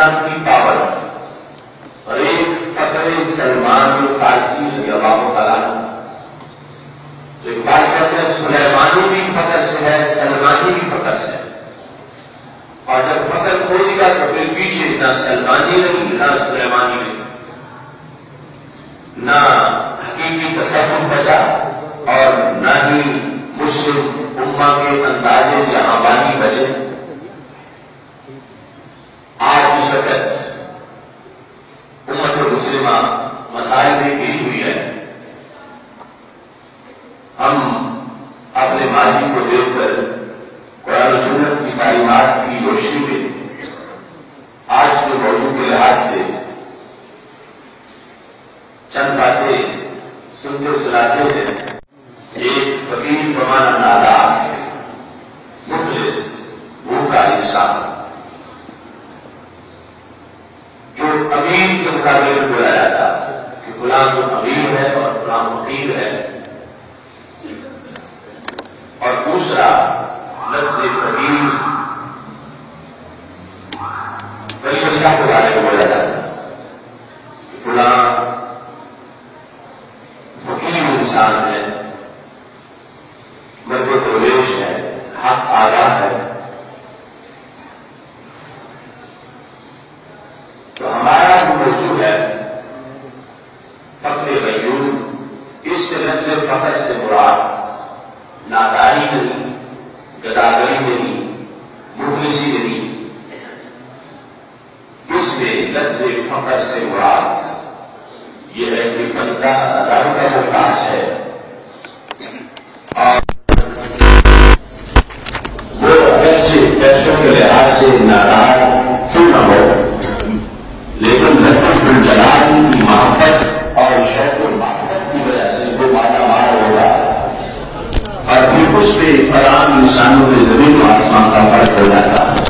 رمضان کی پابندی اور ایک فخر سلمان فارسی رضی اللہ تعالیٰ جو ایک بات کہتے ہیں سلیمانی بھی فخر سے ہے، سلمانی بھی فخر سے ہے، اور جب فخر کھول گیا تو پھر پیچھے نہ سلمانی نہیں نہ سلیمانی نہیں، نہ حقیقی تصور بچا اور نہ ہی مسلم امہ کے اندازے جہاں بانی بچے۔ آج اس وقت امت مسلمہ مسائل میں گری ہوئی ہے، ہم اپنے ماضی کو دیکھ کر قرآن و سنت کی تعلیمات کی روشنی میں آج کے موضوع کے لحاظ سے چند باتیں سنتے سناتے ہیں۔ ایک فقیر بمانا نادار ہے، مفلس بھوکا انسان جو امیر کے مقابلے میں بولا جاتا کہ فلاں تو امیر ہے اور فلاں فقیر ہے، اور دوسرا لفظ فقیر بڑی اللہ کے بارے میں بولا جاتا کہ فلاں فقیر انسان ہے، مرد درویش ہے، حق آگاہ ہے۔ تو ہمارا جو موضوع ہے فخر غیور، اس سے لفظ فخر سے مراد ناداری نہیں، گداگری نہیں، مفلسی نہیں، اس میں لفظ فخر سے مراد یہ ہے کہ بندہ رب کا محتاج ہے اور وہ اگرچہ پیسوں کے لحاظ سے نادار کیوں نہ ہو، لیکن لفظ الجلال کی محبت اور شوق المحبت کی وجہ سے وہ مالا مال ہوگا، اور پھر اس پہ عام انسانوں میں زمین و آسمان کا فرق ہو جاتا ہے۔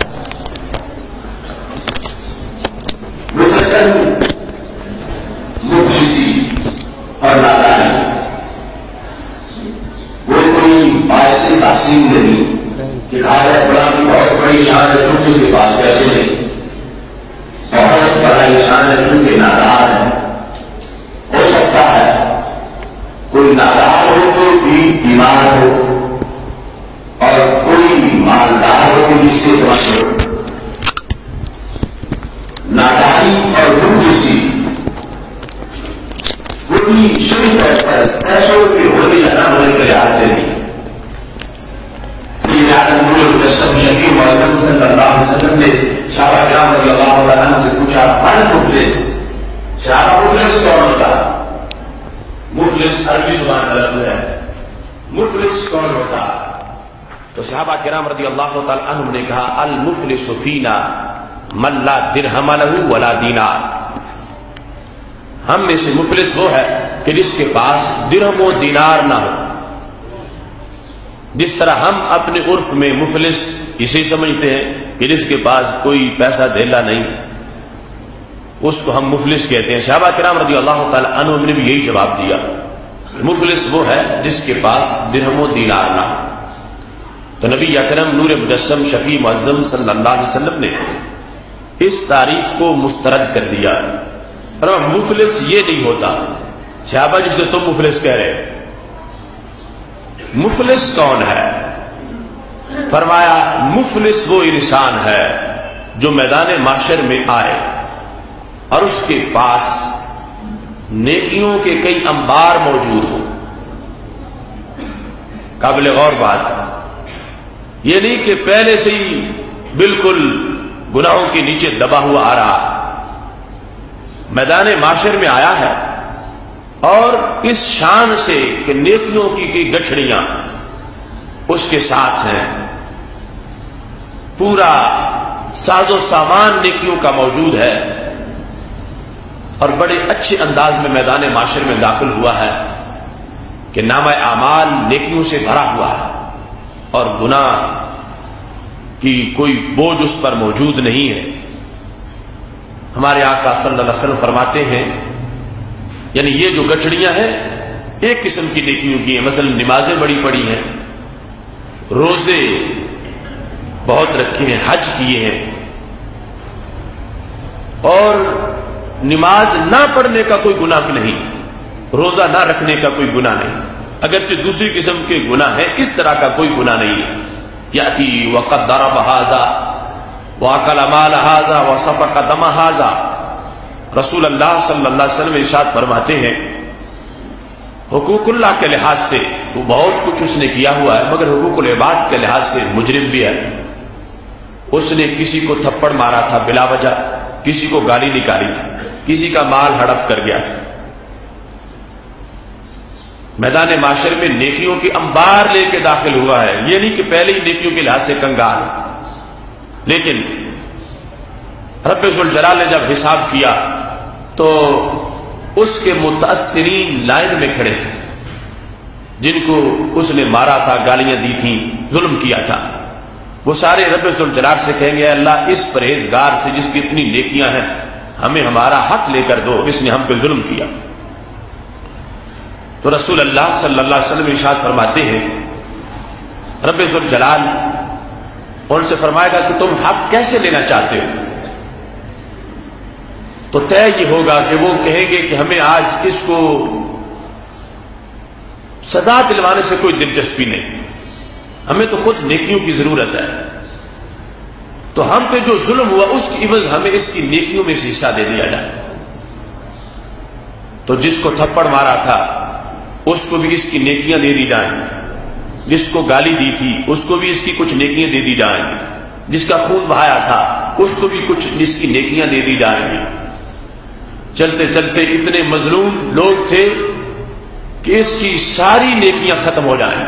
مطلقاً مفلسی اور نادانی وہ کوئی باعث تحسین نہیں کہ کھاجہ فلاں کی بہت بڑی شان ہے چونکہ اس کے پاس پیسے نہیں، بہت بڑا انسان ہے چونکہ نادار ہے۔ ہو سکتا ہے کوئی نادار ہو تو بھی بیمار ہو اور کوئی مالدار ہو تو جس سے مشہور ہو۔ ناداری اور مفلسی کوئی شروع طور پر پیسوں کے ہونے یا نہ ہونے کے لحاظ سے نہیں۔ سیدنا نور مجسم شفیع معظم صلی اللہ علیہ وسلم نے صحابہ کرام رضی اللہ تعالیٰ عنہ سے پوچھا من مفلس، صحابہ مفلس کون ہوتا؟ مفلس عربی زبان کا لفظ ہے، مفلس کون ہوتا؟ تو صحابہ کرام رضی اللہ تعالیٰ عنہ نے کہا المفلس فینا من لا درہم لہ ولا دینار، ہم میں سے مفلس وہ ہے کہ جس کے پاس درہم و دینار نہ ہو۔ جس طرح ہم اپنے عرف میں مفلس اسے سمجھتے ہیں کہ جس کے پاس کوئی پیسہ دھیلا نہیں، اس کو ہم مفلس کہتے ہیں۔ صحابہ کرام رضی اللہ تعالی عنہ نے بھی یہی جواب دیا، مفلس وہ ہے جس کے پاس درہم و دینار نہ ہو۔ تو نبی اکرم نور مجسم شفیع معظم صلی اللہ علیہ وسلم نے اس تعریف کو مسترد کر دیا، اور مفلس یہ نہیں ہوتا۔ صحابہ جسے تم مفلس کہہ رہے، مفلس کون ہے؟ فرمایا مفلس وہ انسان ہے جو میدان محشر میں آئے اور اس کے پاس نیکیوں کے کئی انبار موجود ہوں۔ قابل غور بات یہ نہیں کہ پہلے سے ہی بالکل گناہوں کے نیچے دبا ہوا آ رہا، میدان معاشر میں آیا ہے اور اس شان سے کہ نیکیوں کی گٹھڑیاں اس کے ساتھ ہیں، پورا ساز و سامان نیکیوں کا موجود ہے اور بڑے اچھے انداز میں میدان معاشر میں داخل ہوا ہے کہ نامہ اعمال نیکیوں سے بھرا ہوا ہے اور گناہ کی کوئی بوجھ اس پر موجود نہیں ہے۔ ہمارے آقا صلی اللہ علیہ وسلم فرماتے ہیں، یعنی یہ جو گٹھڑیاں ہیں ایک قسم کی نیکیوں کی ہیں، مثلا نمازیں بڑی پڑی ہیں، روزے بہت رکھے ہیں، حج کیے ہیں، نماز نہ پڑھنے کا کوئی گناہ نہیں، روزہ نہ رکھنے کا کوئی گناہ نہیں، اگرچہ دوسری قسم کے گناہ ہے، اس طرح کا کوئی گناہ نہیں ہے۔ یاتی وقد ضرب هذا واکل مال هذا وسفك دم هذا، رسول اللہ صلی اللہ علیہ وسلم ارشاد فرماتے ہیں حقوق اللہ کے لحاظ سے وہ بہت کچھ اس نے کیا ہوا ہے، مگر حقوق العباد کے لحاظ سے مجرم بھی ہے۔ اس نے کسی کو تھپڑ مارا تھا بلا وجہ، کسی کو گالی نکالی تھی، کسی کا مال ہڑپ کر گیا تھا۔ میدان معاشر میں نیکیوں کی انبار لے کے داخل ہوا ہے، یہ نہیں کہ پہلے ہی نیکیوں کے لحاظ سے کنگال، لیکن رب ذوالجلال نے جب حساب کیا تو اس کے متاثرین لائن میں کھڑے تھے، جن کو اس نے مارا تھا، گالیاں دی تھیں، ظلم کیا تھا، وہ سارے رب ذوالجلال سے کہیں گے اللہ اس پرہیزگار سے جس کی اتنی نیکیاں ہیں ہمیں ہمارا حق لے کر دو، اس نے ہم پہ ظلم کیا۔ تو رسول اللہ صلی اللہ علیہ وسلم ارشاد فرماتے ہیں رب ذوالجلال ان سے فرمائے گا کہ تم حق کیسے لینا چاہتے ہو؟ تو طے یہ ہوگا کہ وہ کہیں گے کہ ہمیں آج اس کو سزا دلوانے سے کوئی دلچسپی نہیں، ہمیں تو خود نیکیوں کی ضرورت ہے، تو ہم پہ جو ظلم ہوا اس کی عوض ہمیں اس کی نیکیوں میں سے حصہ دے دیا جائے۔ تو جس کو تھپڑ مارا تھا اس کو بھی اس کی نیکیاں دے دی جائیں، جس کو گالی دی تھی اس کو بھی اس کی کچھ نیکیاں دے دی جائیں گی، جس کا خون بہایا تھا اس کو بھی کچھ اس کی نیکیاں دے دی جائیں گی۔ چلتے چلتے اتنے مظلوم لوگ تھے کہ اس کی ساری نیکیاں ختم ہو جائیں،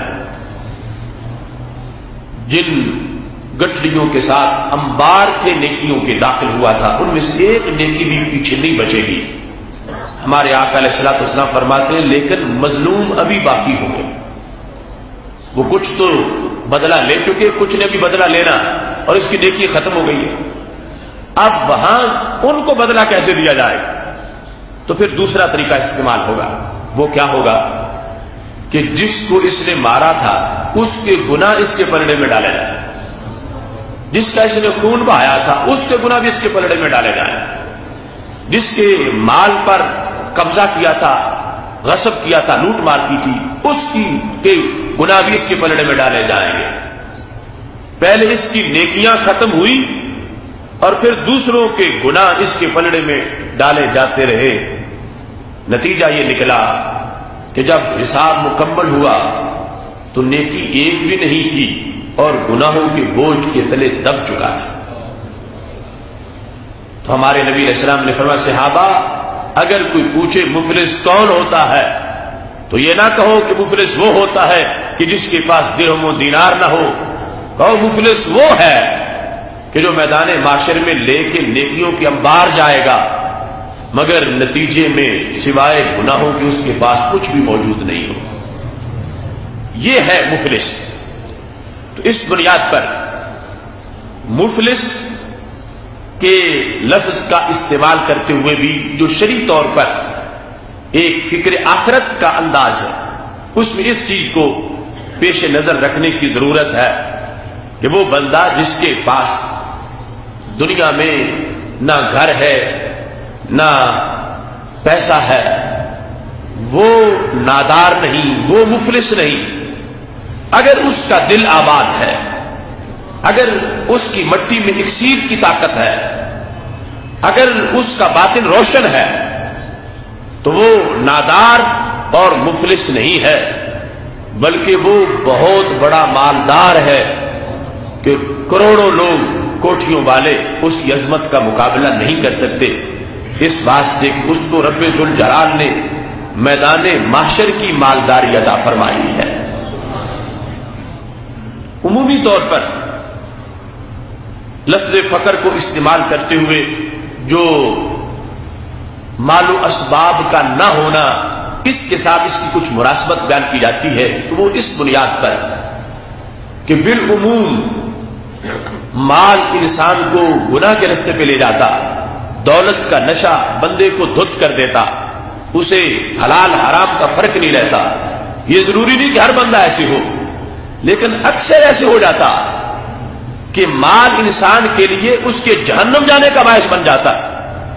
جن گٹھڑیوں کے ساتھ انبار تھے نیکیوں کے داخل ہوا تھا ان میں سے ایک نیکی بھی پیچھے نہیں بچے گی۔ ہمارے آقا علیہ الصلوۃ والسلام فرماتے ہیں لیکن مظلوم ابھی باقی ہوں گے، وہ کچھ تو بدلہ لے چکے، کچھ نے بھی بدلہ لینا اور اس کی نیکی ختم ہو گئی ہے۔ اب وہاں ان کو بدلہ کیسے دیا جائے؟ تو پھر دوسرا طریقہ استعمال ہوگا، وہ کیا ہوگا کہ جس کو اس نے مارا تھا اس کے گناہ اس کے پلڑے میں ڈالے جائیں، جس کا اس نے خون بہایا تھا اس کے گناہ بھی اس کے پلڑے میں ڈالے جائیں، جس کے مال پر قبضہ کیا تھا، غصب کیا تھا، لوٹ مار کی تھی، اس کی کے گناہ بھی اس کے پلڑے میں ڈالے جائیں گے۔ پہلے اس کی نیکیاں ختم ہوئی اور پھر دوسروں کے گناہ اس کے پلڑے میں ڈالے جاتے رہے۔ نتیجہ یہ نکلا کہ جب حساب مکمل ہوا تو نیکی ایک بھی نہیں تھی اور گناہوں کے بوجھ کے تلے دب چکا تھا۔ تو ہمارے نبی علیہ السلام نے فرمایا صحابہ اگر کوئی پوچھے مفلس کون ہوتا ہے تو یہ نہ کہو کہ مفلس وہ ہوتا ہے کہ جس کے پاس درہم و دینار نہ ہو، کہو مفلس وہ ہے کہ جو میدان معاشر میں لے کے نیکیوں کے انبار جائے گا مگر نتیجے میں سوائے گناہوں کے اس کے پاس کچھ بھی موجود نہیں ہو، یہ ہے مفلس۔ تو اس بنیاد پر مفلس کے لفظ کا استعمال کرتے ہوئے بھی جو شرعی طور پر ایک فکر آخرت کا انداز ہے اس میں اس چیز کو پیش نظر رکھنے کی ضرورت ہے کہ وہ بندہ جس کے پاس دنیا میں نہ گھر ہے نہ پیسہ ہے وہ نادار نہیں، وہ مفلس نہیں، اگر اس کا دل آباد ہے، اگر اس کی مٹی میں اکسیر کی طاقت ہے، اگر اس کا باطن روشن ہے تو وہ نادار اور مفلس نہیں ہے بلکہ وہ بہت بڑا مالدار ہے کہ کروڑوں لوگ کوٹھیوں والے اس کی عظمت کا مقابلہ نہیں کر سکتے، اس بات سے کہ اس کو رب ذوالجلال نے میدان محشر کی مالداری عطا فرمائی ہے۔ عمومی طور پر لفظ فقر کو استعمال کرتے ہوئے جو مال و اسباب کا نہ ہونا اس کے ساتھ اس کی کچھ مناسبت بیان کی جاتی ہے تو وہ اس بنیاد پر کہ بالعموم مال انسان کو گناہ کے راستے پہ لے جاتا، دولت کا نشہ بندے کو دھت کر دیتا، اسے حلال حرام کا فرق نہیں رہتا۔ یہ ضروری نہیں کہ ہر بندہ ایسے ہو لیکن اکثر ایسے ہو جاتا کہ مال انسان کے لیے اس کے جہنم جانے کا باعث بن جاتا۔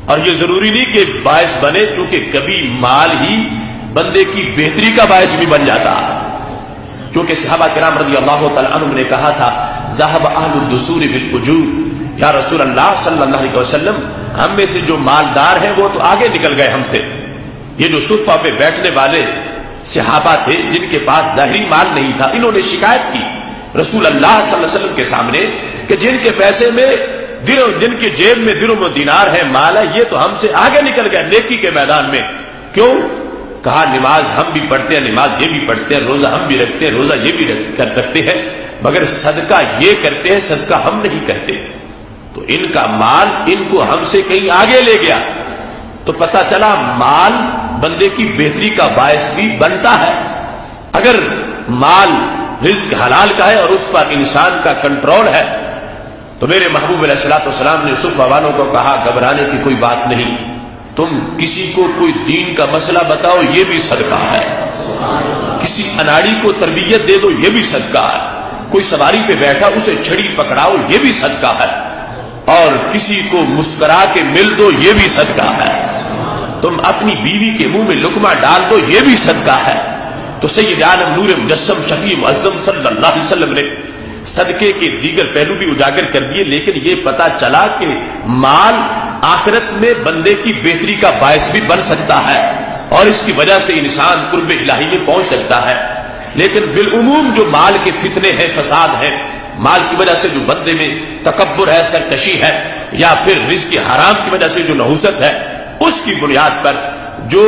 اور یہ ضروری نہیں کہ باعث بنے، چونکہ کبھی مال ہی بندے کی بہتری کا باعث بھی بن جاتا ہے. چونکہ صحابہ کرام رضی اللہ تعالی عنہم نے کہا تھا ذهب اهل الدثور بالاجور، یا رسول اللہ صلی اللہ علیہ وسلم ہم میں سے جو مالدار ہیں وہ تو آگے نکل گئے ہم سے. یہ جو صفہ پہ بیٹھنے والے صحابہ تھے جن کے پاس ظاہری مال نہیں تھا، انہوں نے شکایت کی رسول اللہ صلی اللہ علیہ وسلم کے سامنے کہ جن کے پیسے میں جن کے جیب میں درہم و دینار ہے، مال ہے، یہ تو ہم سے آگے نکل گئے نیکی کے میدان میں. کیوں؟ کہا نماز ہم بھی پڑھتے ہیں، نماز یہ بھی پڑھتے ہیں، روزہ ہم بھی رکھتے ہیں، روزہ یہ بھی رکھتے ہیں، مگر صدقہ یہ کرتے ہیں، صدقہ ہم نہیں کرتے. تو ان کا مال ان کو ہم سے کہیں آگے لے گیا. تو پتہ چلا مال بندے کی بہتری کا باعث بھی بنتا ہے. اگر مال رزق حلال کا ہے اور اس پر انسان کا کنٹرول ہے تو میرے محبوب علیہ الصلوۃ والسلام نے صفہ والوں کو کہا گھبرانے کی کوئی بات نہیں، تم کسی کو کوئی دین کا مسئلہ بتاؤ یہ بھی صدقہ ہے، کسی اناڑی کو تربیت دے دو یہ بھی صدقہ ہے، کوئی سواری پہ بیٹھا اسے چھڑی پکڑاؤ یہ بھی صدقہ ہے، اور کسی کو مسکرا کے مل دو یہ بھی صدقہ ہے، تم اپنی بیوی کے منہ میں لقمہ ڈال دو یہ بھی صدقہ ہے. تو سید عالم نور مجسم شفیع معظم صلی اللہ علیہ وسلم نے صدقے کے دیگر پہلو بھی اجاگر کر دیے. لیکن یہ پتا چلا کہ مال آخرت میں بندے کی بہتری کا باعث بھی بن سکتا ہے اور اس کی وجہ سے انسان قرب الہی میں پہنچ سکتا ہے. لیکن بالعموم جو مال کے فتنے ہیں، فساد ہیں، مال کی وجہ سے جو بندے میں تکبر ہے، سرکشی ہے، یا پھر رزق حرام کی وجہ سے جو نحوست ہے، اس کی بنیاد پر جو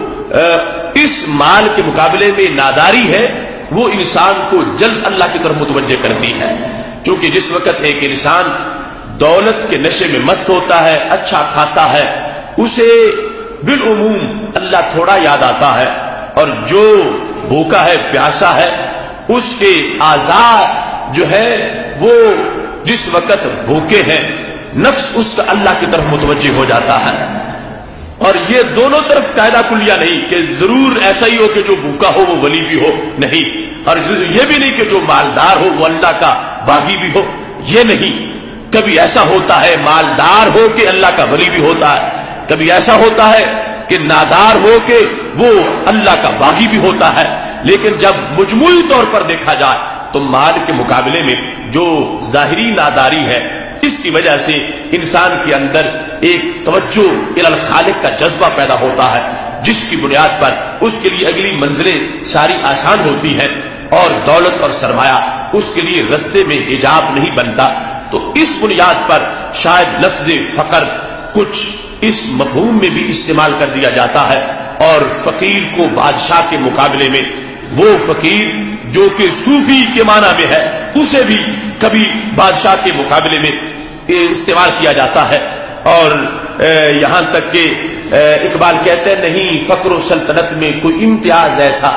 اس مال کے مقابلے میں ناداری ہے وہ انسان کو جلد اللہ کی طرف متوجہ کرتی ہے. کیونکہ جس وقت ایک انسان دولت کے نشے میں مست ہوتا ہے، اچھا کھاتا ہے، اسے بالعموم اللہ تھوڑا یاد آتا ہے، اور جو بھوکا ہے، پیاسا ہے، اس کے اعضاء جو ہے وہ جس وقت بھوکے ہیں نفس اس کا اللہ کی طرف متوجہ ہو جاتا ہے. اور یہ دونوں طرف قاعدہ کلیہ نہیں کہ ضرور ایسا ہی ہو کہ جو بھوکا ہو وہ ولی بھی ہو، نہیں، اور یہ بھی نہیں کہ جو مالدار ہو وہ اللہ کا باغی بھی ہو، یہ نہیں. کبھی ایسا ہوتا ہے مالدار ہو کہ اللہ کا ولی بھی ہوتا ہے، کبھی ایسا ہوتا ہے کہ نادار ہو کہ وہ اللہ کا باغی بھی ہوتا ہے. لیکن جب مجموعی طور پر دیکھا جائے تو مال کے مقابلے میں جو ظاہری ناداری ہے اس کی وجہ سے انسان کے اندر ایک توجہ الی الخالق کا جذبہ پیدا ہوتا ہے، جس کی بنیاد پر اس کے لیے اگلی منزلیں ساری آسان ہوتی ہیں اور دولت اور سرمایہ اس کے لیے رستے میں حجاب نہیں بنتا. تو اس بنیاد پر شاید لفظ فقر کچھ اس مفہوم میں بھی استعمال کر دیا جاتا ہے، اور فقیر کو بادشاہ کے مقابلے میں وہ فقیر جو کہ صوفی کے معنی میں ہے اسے بھی کبھی بادشاہ کے مقابلے میں استعمال کیا جاتا ہے. اور یہاں تک کہ اقبال کہتے ہیں نہیں فقر و سلطنت میں کوئی امتیاز ایسا،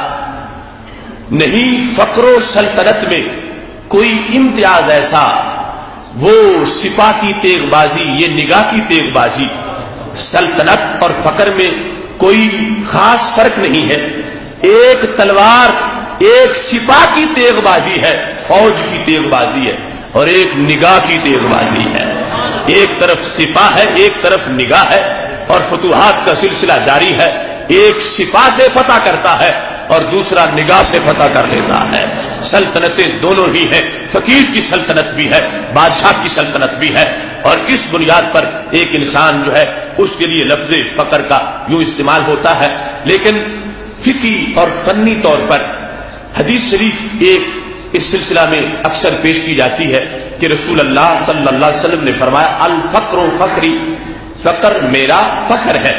نہیں فقر و سلطنت میں کوئی امتیاز ایسا، وہ سپاہ کی تیغ بازی یہ نگاہ کی تیغ بازی. سلطنت اور فقر میں کوئی خاص فرق نہیں ہے، ایک تلوار ایک سپاہ کی تیغ بازی ہے، فوج کی تیغ بازی ہے، اور ایک نگاہ کی تیغ بازی ہے. ایک طرف سپاہ ہے، ایک طرف نگاہ ہے، اور فتوحات کا سلسلہ جاری ہے. ایک سپاہ سے فتح کرتا ہے اور دوسرا نگاہ سے فتح کر لیتا ہے. سلطنتیں دونوں ہی ہیں، فقیر کی سلطنت بھی ہے، بادشاہ کی سلطنت بھی ہے. اور اس بنیاد پر ایک انسان جو ہے اس کے لیے لفظ فقر کا یوں استعمال ہوتا ہے. لیکن فقہی اور فنی طور پر حدیث شریف ایک اس سلسلہ میں اکثر پیش کی جاتی ہے کہ رسول اللہ صلی اللہ علیہ وسلم نے فرمایا الفقر فخری، فقر میرا فخر ہے،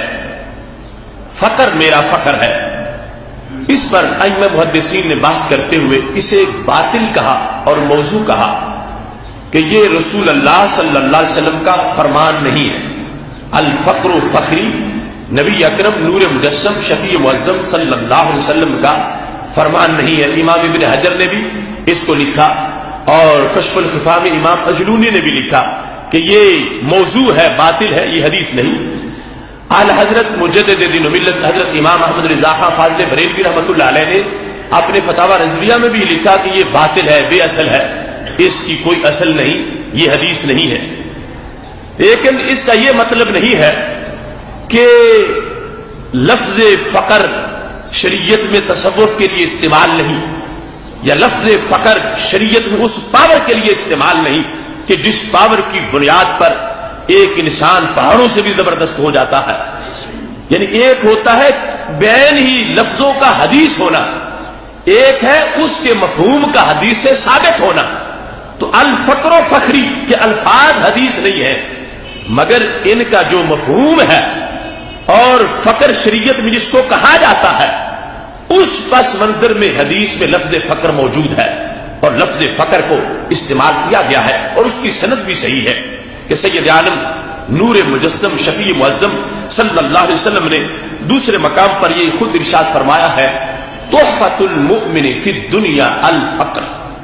فقر میرا فخر ہے. اس پر ائمہ محدثین نے بحث کرتے ہوئے اسے باطل کہا اور موضوع کہا کہ یہ رسول اللہ صلی اللہ علیہ وسلم کا فرمان نہیں ہے. الفقر فخری نبی اکرم نور مجسم شفیع معظم صلی اللہ علیہ وسلم کا فرمان نہیں ہے. امام ابن حجر نے بھی اس کو لکھا اور کشف الخفا میں امام اجلونی نے بھی لکھا کہ یہ موضوع ہے، باطل ہے، یہ حدیث نہیں. اعلی حضرت مجدد دین و ملت حضرت امام احمد رضا خان فاضل بریلوی رحمۃ اللہ علیہ نے اپنے فتاوی رضویہ میں بھی لکھا کہ یہ باطل ہے، بے اصل ہے، اس کی کوئی اصل نہیں، یہ حدیث نہیں ہے. لیکن اس کا یہ مطلب نہیں ہے کہ لفظ فقر شریعت میں تصوف کے لیے استعمال نہیں، یا لفظ فقر شریعت میں اس پاور کے لیے استعمال نہیں کہ جس پاور کی بنیاد پر ایک انسان پہاڑوں سے بھی زبردست ہو جاتا ہے. یعنی ایک ہوتا ہے بین ہی لفظوں کا حدیث ہونا، ایک ہے اس کے مفہوم کا حدیث سے ثابت ہونا. تو الفقر و فخری کے الفاظ حدیث نہیں ہے، مگر ان کا جو مفہوم ہے اور فقر شریعت میں جس کو کہا جاتا ہے اس پس منظر میں حدیث میں لفظ فقر موجود ہے، اور لفظ فقر کو استعمال کیا گیا ہے، اور اس کی سند بھی صحیح ہے کہ سید عالم نور مجسم شفیع معظم صلی اللہ علیہ وسلم نے دوسرے مقام پر یہ خود ارشاد فرمایا ہے تحفۃ المؤمن فی الدنیا الفقر،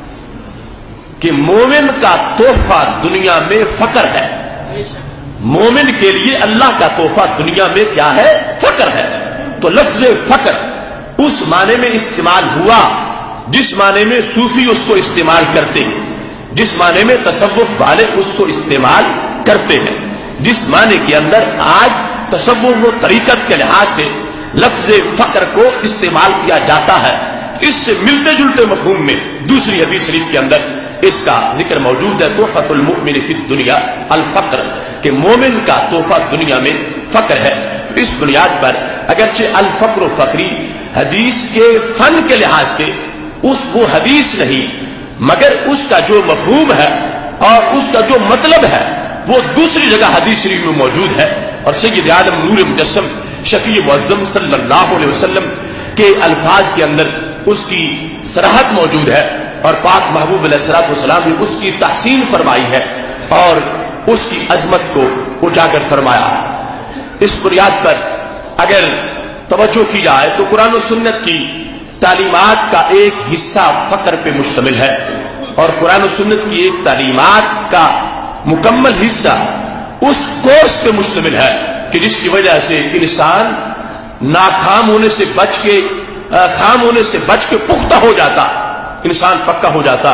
کہ مومن کا تحفہ دنیا میں فقر ہے. مومن کے لیے اللہ کا تحفہ دنیا میں کیا ہے؟ فقر ہے. تو لفظ فقر اس معنی میں استعمال ہوا جس معنی میں صوفی اس کو استعمال کرتے ہیں، جس معنی میں تصوف والے اس کو استعمال کرتے ہیں، جس معنی کے اندر آج تصوف و طریقت کے لحاظ سے لفظ فقر کو استعمال کیا جاتا ہے. اس سے ملتے جلتے مفہوم میں دوسری حدیث شریف کے اندر اس کا ذکر موجود ہے تحفۃ المؤمن فی الدنیا الفقر، کہ مومن کا تحفہ دنیا میں فقر ہے. اس بنیاد پر اگرچہ الفقر و فقری حدیث کے فن کے لحاظ سے وہ حدیث نہیں، مگر اس کا جو مفہوم ہے اور اس کا جو مطلب ہے وہ دوسری جگہ حدیث شریف میں موجود ہے. اور سید عالم نور مجسم شفیع معظم صلی اللہ علیہ وسلم کے الفاظ کے اندر اس کی صراحت موجود ہے، اور پاک محبوب علیہ الصلوۃ والسلام نے اس کی تحسین فرمائی ہے اور اس کی عظمت کو اجاگر فرمایا. اس بنیاد پر اگر توجہ کی جائے تو قرآن و سنت کی تعلیمات کا ایک حصہ فقر پہ مشتمل ہے، اور قرآن و سنت کی ایک تعلیمات کا مکمل حصہ اس کورس پہ مشتمل ہے کہ جس کی وجہ سے انسان ناکام ہونے سے خام ہونے سے بچ کے پختہ ہو جاتا، انسان پکا ہو جاتا.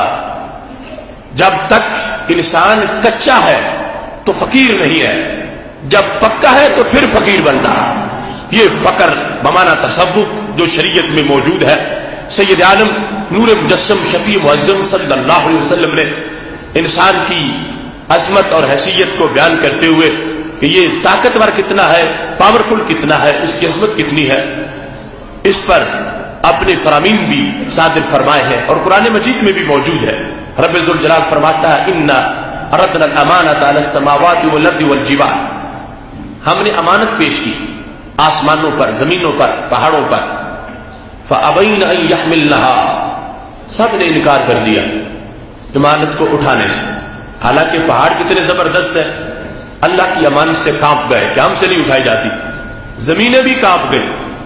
جب تک انسان کچا ہے تو فقیر نہیں ہے، جب پکا ہے تو پھر فقیر بنتا. یہ فقر بمانا تصوف جو شریعت میں موجود ہے. سید عالم نور مجسم شفیع معظم صلی اللہ علیہ وسلم نے انسان کی عظمت اور حیثیت کو بیان کرتے ہوئے کہ یہ طاقتور کتنا ہے، پاورفل کتنا ہے، اس کی عظمت کتنی ہے، اس پر اپنے فرامین بھی صادر فرمائے ہیں، اور قرآن مجید میں بھی موجود ہے. رب ذوالجلال فرماتا ہے انا عرضنا الامانۃ علی السماوات والارض والجبال، ہم نے امانت پیش کی آسمانوں پر، زمینوں پر، پہاڑوں پر. فابین ان یحملنها، سب نے انکار کر دیا امانت کو اٹھانے سے. حالانکہ پہاڑ کتنے زبردست ہیں، اللہ کی امانت سے کانپ گئے کہ ہم سے نہیں اٹھائی جاتی. زمینیں بھی کانپ گئی،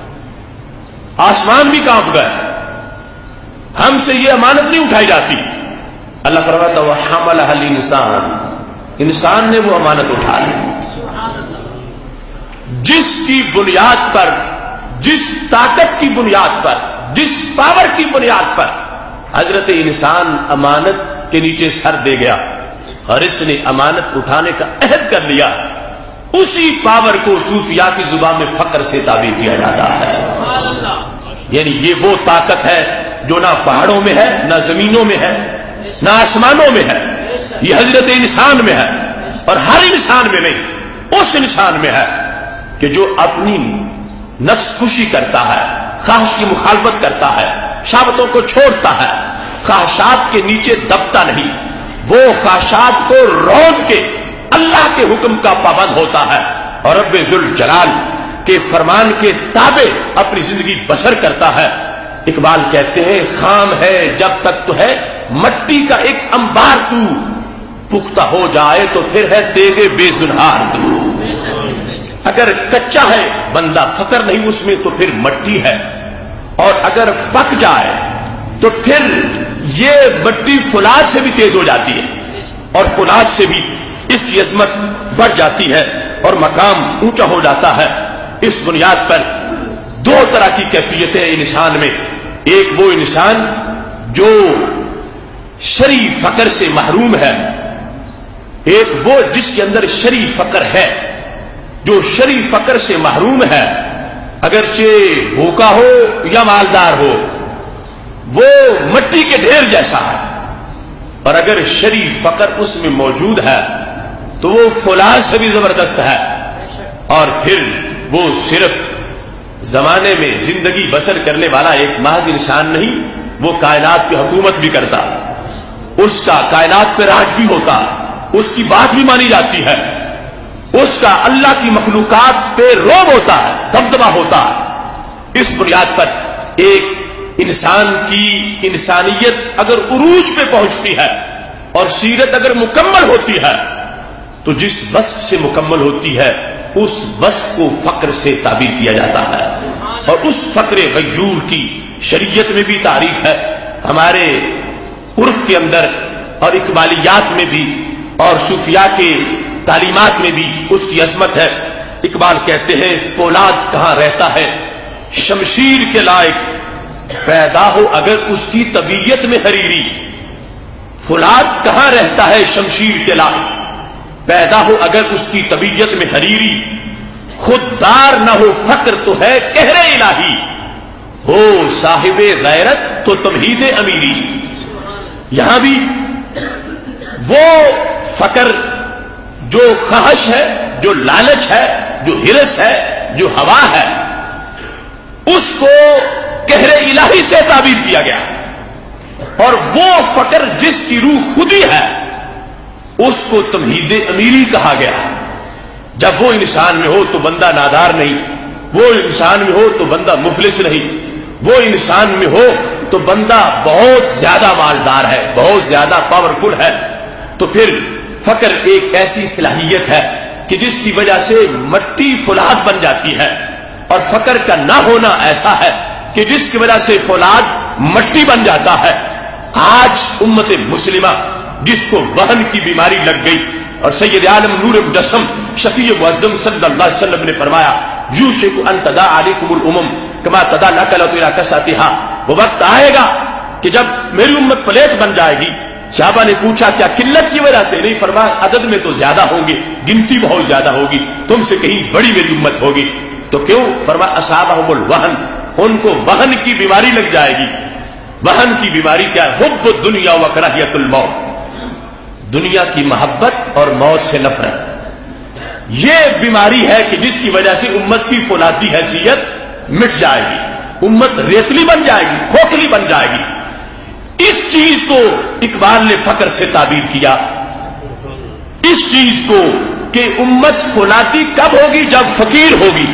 آسمان بھی کانپ گئے، ہم سے یہ امانت نہیں اٹھائی جاتی. اللہ فرماتا ہے وحملها الانسان، انسان نے وہ امانت اٹھا لی. جس کی بنیاد پر، جس طاقت کی بنیاد پر، جس پاور کی بنیاد پر حضرت انسان امانت کے نیچے سر دے گیا اور اس نے امانت اٹھانے کا عہد کر لیا، اسی پاور کو صوفیاء کی زبان میں فقر سے تعبیر کیا جاتا ہے. یعنی یہ وہ طاقت ہے جو نہ پہاڑوں میں ہے، نہ زمینوں میں ہے، نہ آسمانوں میں ہے، یہ حضرت انسان میں ہے. اور ہر انسان میں نہیں، اس انسان میں ہے کہ جو اپنی نفس خوشی کرتا ہے، خواہش کی مخالفت کرتا ہے، شہوتوں کو چھوڑتا ہے، خواہشات کے نیچے دبتا نہیں، وہ خواہشات کو روک کے اللہ کے حکم کا پابند ہوتا ہے اور رب ذوالجلال کے فرمان کے تابع اپنی زندگی بسر کرتا ہے. اقبال کہتے ہیں خام ہے جب تک تو ہے مٹی کا ایک انبار، تو پختہ ہو جائے تو پھر ہے تیرے بے زنہار. تو اگر کچا ہے بندہ، فقر نہیں اس میں، تو پھر مٹی ہے، اور اگر پک جائے تو پھر یہ مٹی فولاد سے بھی تیز ہو جاتی ہے، اور فولاد سے بھی اس کی عظمت بڑھ جاتی ہے اور مقام اونچا ہو جاتا ہے. اس بنیاد پر دو طرح کی کیفیتیں انسان میں، ایک وہ انسان جو شرعی فقر سے محروم ہے، ایک وہ جس کے اندر شرعی فقر ہے، جو شرعی فقر سے محروم ہے، اگرچہ بھوکا ہو یا مالدار ہو، وہ مٹی کے ڈھیر جیسا ہے، اور اگر شرعی فقر اس میں موجود ہے تو وہ فولاد سے بھی زبردست ہے، اور پھر وہ صرف زمانے میں زندگی بسر کرنے والا ایک محض انسان نہیں، وہ کائنات کی حکومت بھی کرتا، اس کا کائنات پہ راج بھی ہوتا، اس کی بات بھی مانی جاتی ہے، اس کا اللہ کی مخلوقات پہ روب ہوتا ہے، دبدبہ ہوتا ہے۔ اس بنیاد پر ایک انسان کی انسانیت اگر عروج پہ پہنچتی ہے اور سیرت اگر مکمل ہوتی ہے تو جس وصف سے مکمل ہوتی ہے اس وصف کو فقر سے تعبیر کیا جاتا ہے، اور اس فقر غیور کی شریعت میں بھی تعریف ہے، ہمارے عرف کے اندر اور اقبالیات میں بھی اور صوفیاء کے تعلیمات میں بھی اس کی عظمت ہے۔ اقبال کہتے ہیں فولاد کہاں رہتا ہے شمشیر کے لائق، پیدا ہو اگر اس کی طبیعت میں حریری۔ فولاد کہاں رہتا ہے شمشیر کے لائق، پیدا ہو اگر اس کی طبیعت میں حریری۔ خوددار نہ ہو فقر تو ہے قہر الہی، ہو صاحب غیرت تو تمہید امیری۔ یہاں بھی وہ فقر جو خواہش ہے، جو لالچ ہے، جو ہرس ہے، جو ہوا ہے، اس کو قہر الہی سے تعبیر کیا گیا، اور وہ فقر جس کی روح خودی ہے اس کو تمہید امیری کہا گیا۔ جب وہ انسان میں ہو تو بندہ نادار نہیں، وہ انسان میں ہو تو بندہ مفلس نہیں، وہ انسان میں ہو تو بندہ بہت زیادہ مالدار ہے، بہت زیادہ پاورفل ہے۔ تو پھر فقر ایک ایسی صلاحیت ہے کہ جس کی وجہ سے مٹی فولاد بن جاتی ہے، اور فقر کا نہ ہونا ایسا ہے کہ جس کی وجہ سے فولاد مٹی بن جاتا ہے۔ آج امت مسلمہ جس کو وہن کی بیماری لگ گئی، اور سید عالم نور مجسم شفیع معظم صلی اللہ علیہ وسلم نے فرمایا یوشک ان تداعی علیکم الامم کما تداعی الاکلۃ الی کساتھا، وہ وقت آئے گا کہ جب میری امت پلیٹ بن جائے گی۔ صحابہ نے پوچھا کیا قلت کی وجہ سے؟ نہیں، فرمایا عدد میں تو زیادہ ہوں گے، گنتی بہت زیادہ ہوگی، تم سے کہیں بڑی میری امت ہوگی۔ تو کیوں؟ فرمایا اصابہم الوہن، ان کو وہن کی بیماری لگ جائے گی۔ وہن کی بیماری کیا ہے؟ حب الدنیا و کراہیت الموت، دنیا کی محبت اور موت سے نفرت۔ یہ بیماری ہے کہ جس کی وجہ سے امت کی فولادی حیثیت مٹ جائے گی، امت ریتلی بن جائے گی، کھوکھلی بن جائے گی۔ اس چیز کو اقبال نے فقر سے تعبیر کیا، اس چیز کو کہ امت فولادی کب ہوگی؟ جب فقیر ہوگی۔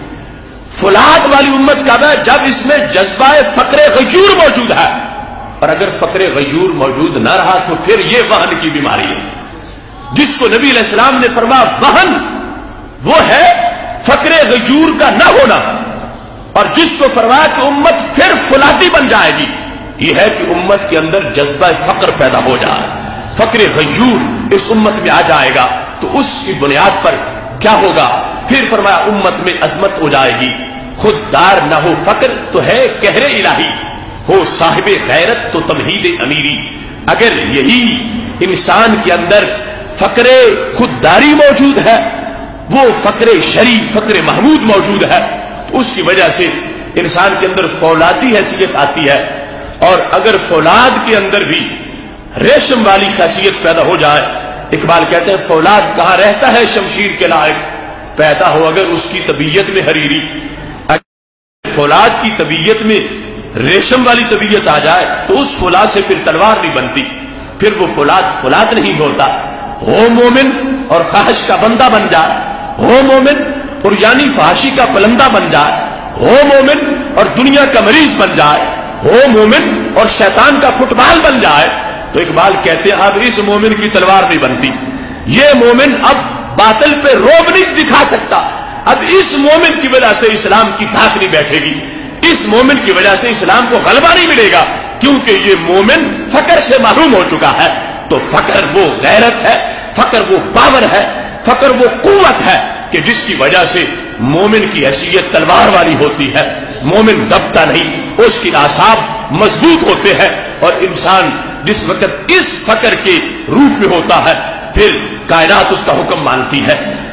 فولاد والی امت کب ہے؟ جب اس میں جذبہ فقر غیور موجود ہے، اور اگر فقر غیور موجود نہ رہا تو پھر یہ وہن کی بیماری ہے، جس کو نبی علیہ السلام نے فرمایا وہن وہ ہے فقر غیور کا نہ ہونا، اور جس کو فرمایا کہ امت پھر فولادی بن جائے گی، یہ ہے کہ امت کے اندر جذبہ فقر پیدا ہو جائے، فقر غیور اس امت میں آ جائے گا، تو اس کی بنیاد پر کیا ہوگا؟ پھر فرمایا امت میں عظمت ہو جائے گی۔ خوددار نہ ہو فقر تو ہے قہر الہی، ہو صاحب غیرت تو تمہید امیری۔ اگر یہی انسان کے اندر فقر خودداری موجود ہے، وہ فقر شریف، فقر محمود موجود ہے، تو اس کی وجہ سے انسان کے اندر فولادی حیثیت آتی ہے۔ اور اگر فولاد کے اندر بھی ریشم والی خاصیت پیدا ہو جائے، اقبال کہتے ہیں فولاد کہاں رہتا ہے شمشیر کے لائق، پیدا ہو اگر اس کی طبیعت میں حریری۔ اگر فولاد کی طبیعت میں ریشم والی طبیعت آ جائے تو اس فولاد سے پھر تلوار نہیں بنتی، پھر وہ فولاد نہیں ہوتا۔ ہو مومن اور خواہش کا بندہ بن جائے، ہو مومن اور یعنی فحاشی کا پلندہ بن جائے، ہو مومن اور دنیا کا مریض بن جائے، ہو مومن اور شیطان کا فٹ بال بن جائے، تو اقبال کہتے ہیں اب اس مومن کی تلوار نہیں بنتی، یہ مومن اب باطل پہ روب نہیں دکھا سکتا، اب اس مومن کی وجہ سے اسلام کی دھاک نہیں بیٹھے گی، اس مومن کی وجہ سے اسلام کو غلبہ نہیں ملے گا، کیونکہ یہ مومن فقر سے محروم ہو چکا ہے۔ تو فقر وہ غیرت ہے، فقر وہ پاور ہے، فقر وہ قوت ہے کہ جس کی وجہ سے مومن کی حیثیت تلوار والی ہوتی ہے، مومن دبتا نہیں، اس کی اعصاب مضبوط ہوتے ہیں، اور انسان جس وقت اس فقر کے روپ میں ہوتا ہے پھر کائنات اس کا حکم مانتی ہے۔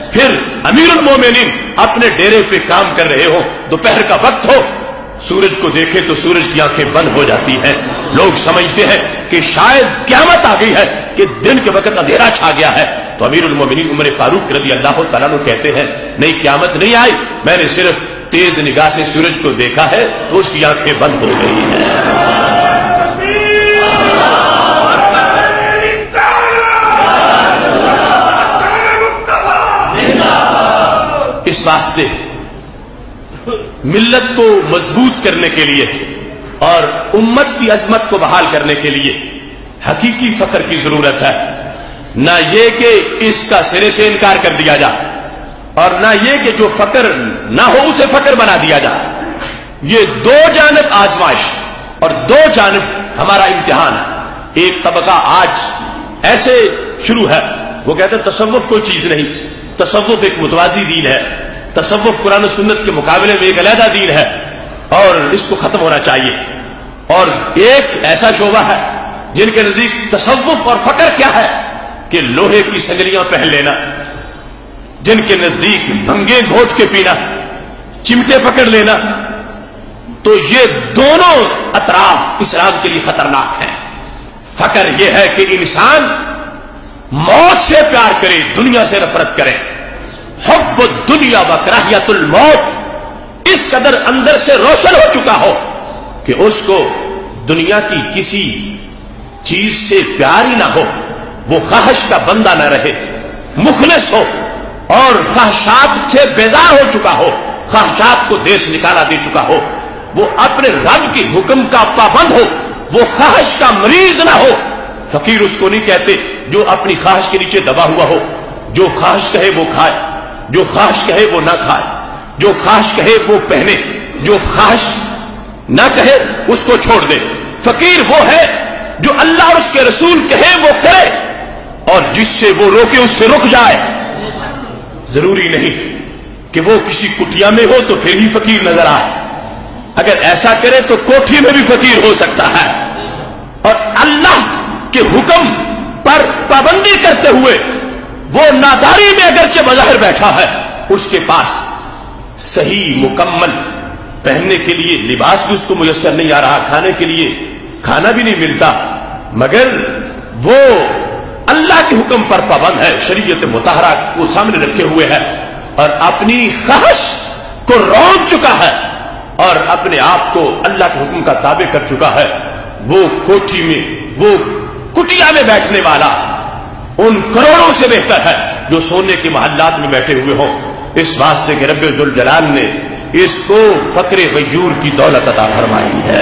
پھر امیر المومنین اپنے ڈیرے پہ کام کر رہے ہو، دوپہر کا وقت ہو، سورج کو دیکھے تو سورج کی آنکھیں بند ہو جاتی ہیں، لوگ سمجھتے ہیں کہ شاید قیامت آ گئی ہے، کہ دن کے وقت اندھیرا چھا گیا ہے، تو امیر المومنین عمر فاروق رضی اللہ تعالیٰ عنہ کہتے ہیں نہیں، قیامت نہیں آئی، میں نے صرف تیز نگاہ سے سورج کو دیکھا ہے تو اس کی آنکھیں بند ہو گئی ہیں۔ اس واسطے ملت کو مضبوط کرنے کے لیے اور امت کی عظمت کو بحال کرنے کے لیے حقیقی فخر کی ضرورت ہے، نہ یہ کہ اس کا سرے سے انکار کر دیا جائے اور نہ یہ کہ جو فخر نہ ہو اسے فخر بنا دیا جائے۔ یہ دو جانب آزمائش اور دو جانب ہمارا امتحان ہے۔ ایک طبقہ آج ایسے شروع ہے، وہ کہتے ہیں تصوف کوئی چیز نہیں، تصوف ایک متوازی دین ہے، تصوف قرآن و سنت کے مقابلے میں ایک علیحدہ دین ہے اور اس کو ختم ہونا چاہیے۔ اور ایک ایسا شعبہ ہے جن کے نزدیک تصوف اور فقر کیا ہے کہ لوہے کی سنگلیاں پہن لینا، جن کے نزدیک بھنگے گھوٹ کے پینا، چمٹے پکڑ لینا، تو یہ دونوں اطراف اسلام کے لیے خطرناک ہیں۔ فقر یہ ہے کہ انسان موت سے پیار کرے، دنیا سے نفرت کرے، حب الدنیا و کراہیت الموت اس قدر اندر سے روشن ہو چکا ہو کہ اس کو دنیا کی کسی چیز سے پیار ہی نہ ہو، وہ خواہش کا بندہ نہ رہے، مخلص ہو اور خواہشات سے بیزار ہو چکا ہو، خواہشات کو دیش نکالا دے چکا ہو، وہ اپنے رب کے حکم کا پابند ہو، وہ خواہش کا مریض نہ ہو۔ فقیر اس کو نہیں کہتے جو اپنی خواہش کے نیچے دبا ہوا ہو، جو خواہش کہے وہ کھائے، جو خواہش کہے وہ نہ کھائے، جو خواہش کہے وہ پہنے، جو خواہش نہ کہے اس کو چھوڑ دے۔ فقیر وہ ہے جو اللہ اور اس کے رسول کہے وہ کرے اور جس سے وہ روکے اس سے رک جائے۔ ضروری نہیں کہ وہ کسی کٹیا میں ہو تو پھر ہی فقیر نظر آئے، اگر ایسا کرے تو کوٹھی میں بھی فقیر ہو سکتا ہے۔ اور اللہ کے حکم پر پابندی کرتے ہوئے وہ ناداری میں اگرچہ بظاہر بیٹھا ہے، اس کے پاس صحیح مکمل پہننے کے لیے لباس بھی اس کو میسر نہیں آ رہا، کھانے کے لیے کھانا بھی نہیں ملتا، مگر وہ اللہ کے حکم پر پابند ہے، شریعت مطہرہ کو سامنے رکھے ہوئے ہے اور اپنی خواہش کو روک چکا ہے اور اپنے آپ کو اللہ کے حکم کا تابع کر چکا ہے۔ وہ کوٹھی میں، وہ کٹیا میں بیٹھنے والا ان کروڑوں سے بہتر ہے جو سونے کے محلات میں بیٹھے ہوئے ہوں، اس واسطے کہ رب ذوالجلال نے اس کو فقر غیور کی دولت عطا فرمائی ہے۔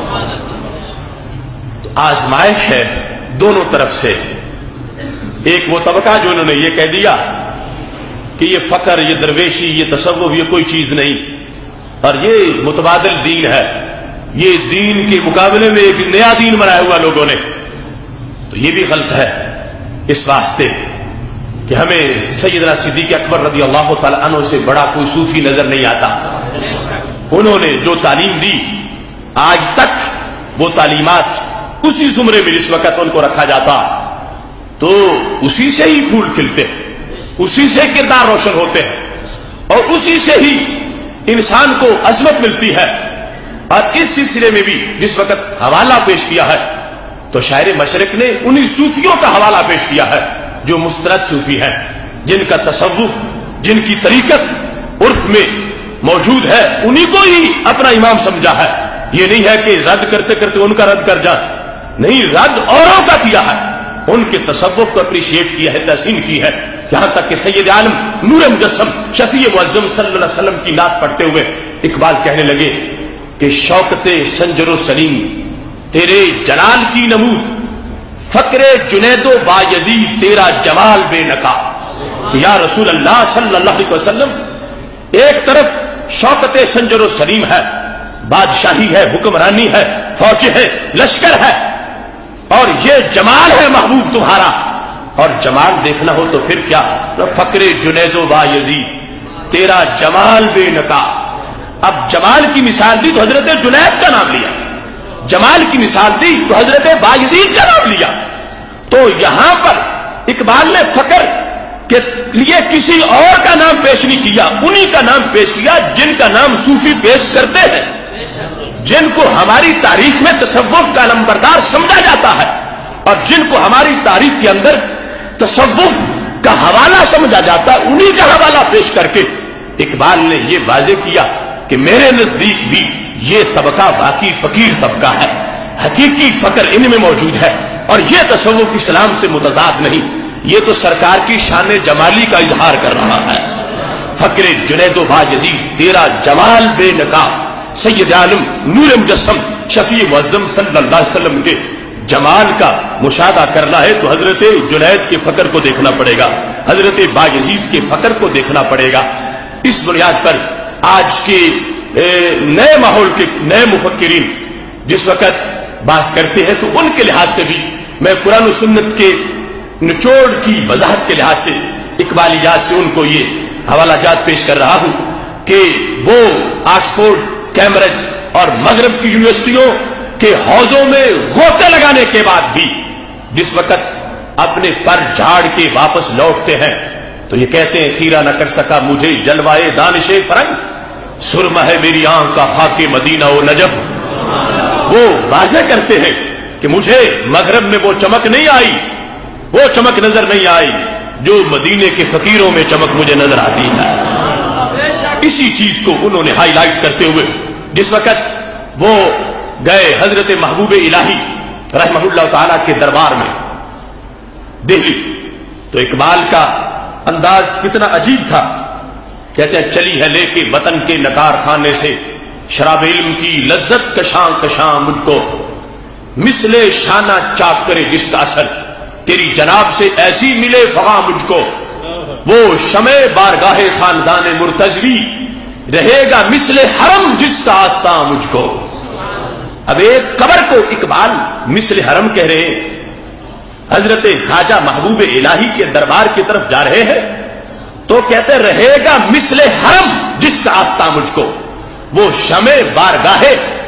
تو آزمائش ہے دونوں طرف سے۔ ایک وہ طبقہ جو انہوں نے یہ کہہ دیا کہ یہ فقر، یہ درویشی، یہ تصوف، یہ کوئی چیز نہیں اور یہ متبادل دین ہے، یہ دین کے مقابلے میں ایک نیا دین بنایا ہوا لوگوں نے، تو یہ بھی غلط ہے۔ اس واسطے کہ ہمیں سیدنا صدیق اکبر رضی اللہ تعالی عنہ سے بڑا کوئی صوفی نظر نہیں آتا۔ انہوں نے جو تعلیم دی آج تک وہ تعلیمات اسی زمرے میں جس وقت ان کو رکھا جاتا تو اسی سے ہی پھول کھلتے، اسی سے کردار روشن ہوتے ہیں اور اسی سے ہی انسان کو عظمت ملتی ہے۔ اور اس سلسلے میں بھی جس وقت حوالہ پیش کیا ہے تو شاعر مشرق نے انہی صوفیوں کا حوالہ پیش کیا ہے جو مسترد صوفی ہیں، جن کا تصوف، جن کی طریقت عرف میں موجود ہے، انہی کو ہی اپنا امام سمجھا ہے۔ یہ نہیں ہے کہ رد کرتے کرتے ان کا رد کر جائیں، نہیں، رد اوروں کا کیا ہے، ان کے تصوف کو اپریشیٹ کیا ہے، تحسین کی ہے، یہاں تک کہ سید عالم نور مجسم شفیع معظم صلی اللہ علیہ وسلم کی نعت پڑھتے ہوئے اقبال کہنے لگے کہ شوکت سنجر و سلیم تیرے جلال کی نمود، فقر جنید و بایزید تیرا جمال بے نقا۔ یا رسول اللہ صلی اللہ علیہ وسلم، ایک طرف شوکت سنجر و سلیم ہے، بادشاہی ہے، حکمرانی ہے، فوج ہے، لشکر ہے، اور یہ جمال ہے محبوب تمہارا، اور جمال دیکھنا ہو تو پھر کیا، فقر جنید و بایزید تیرا جمال بے نقا۔ اب جمال کی مثال دی تو حضرت جنید کا نام لیا، جمال کی مثال دی تو حضرت بایزید کا نام لیا۔ تو یہاں پر اقبال نے فقر کہ لیے کسی اور کا نام پیش نہیں کیا، انہی کا نام پیش کیا جن کا نام صوفی پیش کرتے ہیں، جن کو ہماری تاریخ میں تصوف کا علمبردار سمجھا جاتا ہے اور جن کو ہماری تاریخ کے اندر تصوف کا حوالہ سمجھا جاتا ہے، انہی کا حوالہ پیش کر کے اقبال نے یہ واضح کیا کہ میرے نزدیک بھی یہ طبقہ واقعی فقیر طبقہ ہے، حقیقی فقر ان میں موجود ہے، اور یہ تصوف اسلام سے متضاد نہیں، یہ تو سرکار کی شان جمالی کا اظہار کر رہا ہے۔ فقر جنید و باجزید تیرا جمال بے نقاب، سید عالم نور مجسم شفیع معظم صلی اللہ علیہ وسلم کے جمال کا مشاہدہ کرنا ہے تو حضرت جنید کے فقر کو دیکھنا پڑے گا، حضرت باجزید کے فقر کو دیکھنا پڑے گا۔ اس بنیاد پر آج کے نئے ماحول کے نئے مفکرین جس وقت بات کرتے ہیں تو ان کے لحاظ سے بھی میں قرآن و سنت کے نچوڑ کی وضاحت کے لحاظ سے اقبالیات سے ان کو یہ حوالہ جات پیش کر رہا ہوں کہ وہ آکسفورڈ، کیمبرج اور مغرب کی یونیورسٹیوں کے حوضوں میں غوطے لگانے کے بعد بھی جس وقت اپنے پر جھاڑ کے واپس لوٹتے ہیں تو یہ کہتے ہیں خیرہ نہ کر سکا مجھے جلوائے دانش فرنگ، سرمہ ہے میری آنکھ کا خاک مدینہ و نجف۔ وہ واضح کرتے ہیں کہ مجھے مغرب میں وہ چمک نہیں آئی، وہ چمک نظر نہیں آئی جو مدینے کے فقیروں میں چمک مجھے نظر آتی ہے۔ اسی چیز کو انہوں نے ہائی لائٹ کرتے ہوئے جس وقت وہ گئے حضرت محبوب الہی رحمہ اللہ تعالی کے دربار میں دہلی، تو اقبال کا انداز کتنا عجیب تھا، کہتے ہیں چلی ہے لے کے وطن کے نکار خانے سے شراب علم کی لذت کشاں کشاں مجھ کو، مثل شانہ چاک کرے جس کا اثر تیری جناب سے ایسی ملے فغاں مجھ کو، وہ شمع بارگاہ خاندان مرتضوی رہے گا مثل حرم جس کا آستاں مجھ کو۔ اب ایک قبر کو اقبال مثل حرم کہہ رہے ہیں، حضرت خواجہ محبوب الہی کے دربار کی طرف جا رہے ہیں تو کہتے رہے گا مثل حرم جس کا آستاں مجھ کو، وہ شمع بارگاہ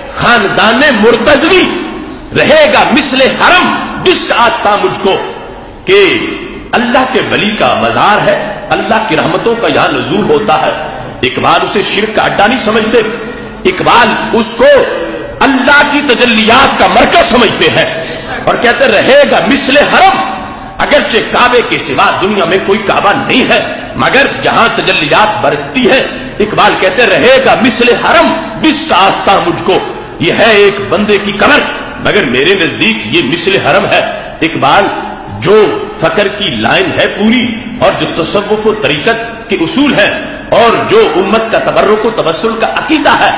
خاندان مرتضوی رہے گا مثل حرم جس کا آستاں مجھ کو، کہ اللہ کے ولی کا مزار ہے، اللہ کی رحمتوں کا یہاں نزول ہوتا ہے۔ اقبال اسے شرک کا اڈا نہیں سمجھتے، اقبال اس کو اللہ کی تجلیات کا مرکز سمجھتے ہیں اور کہتے رہے گا مثل حرم، اگرچہ کعبے کے سوا دنیا میں کوئی کعبہ نہیں ہے مگر جہاں تجلیات برتتی ہے، اقبال کہتے رہے گا مثل حرم جس کا آستاں مجھ کو۔ یہ ہے ایک بندے کی قبر مگر میرے نزدیک یہ مثل حرم ہے۔ اقبال جو فقر کی لائن ہے پوری اور جو تصوف و طریقت کے اصول ہیں اور جو امت کا تبرک و تبسل کا عقیدہ ہے،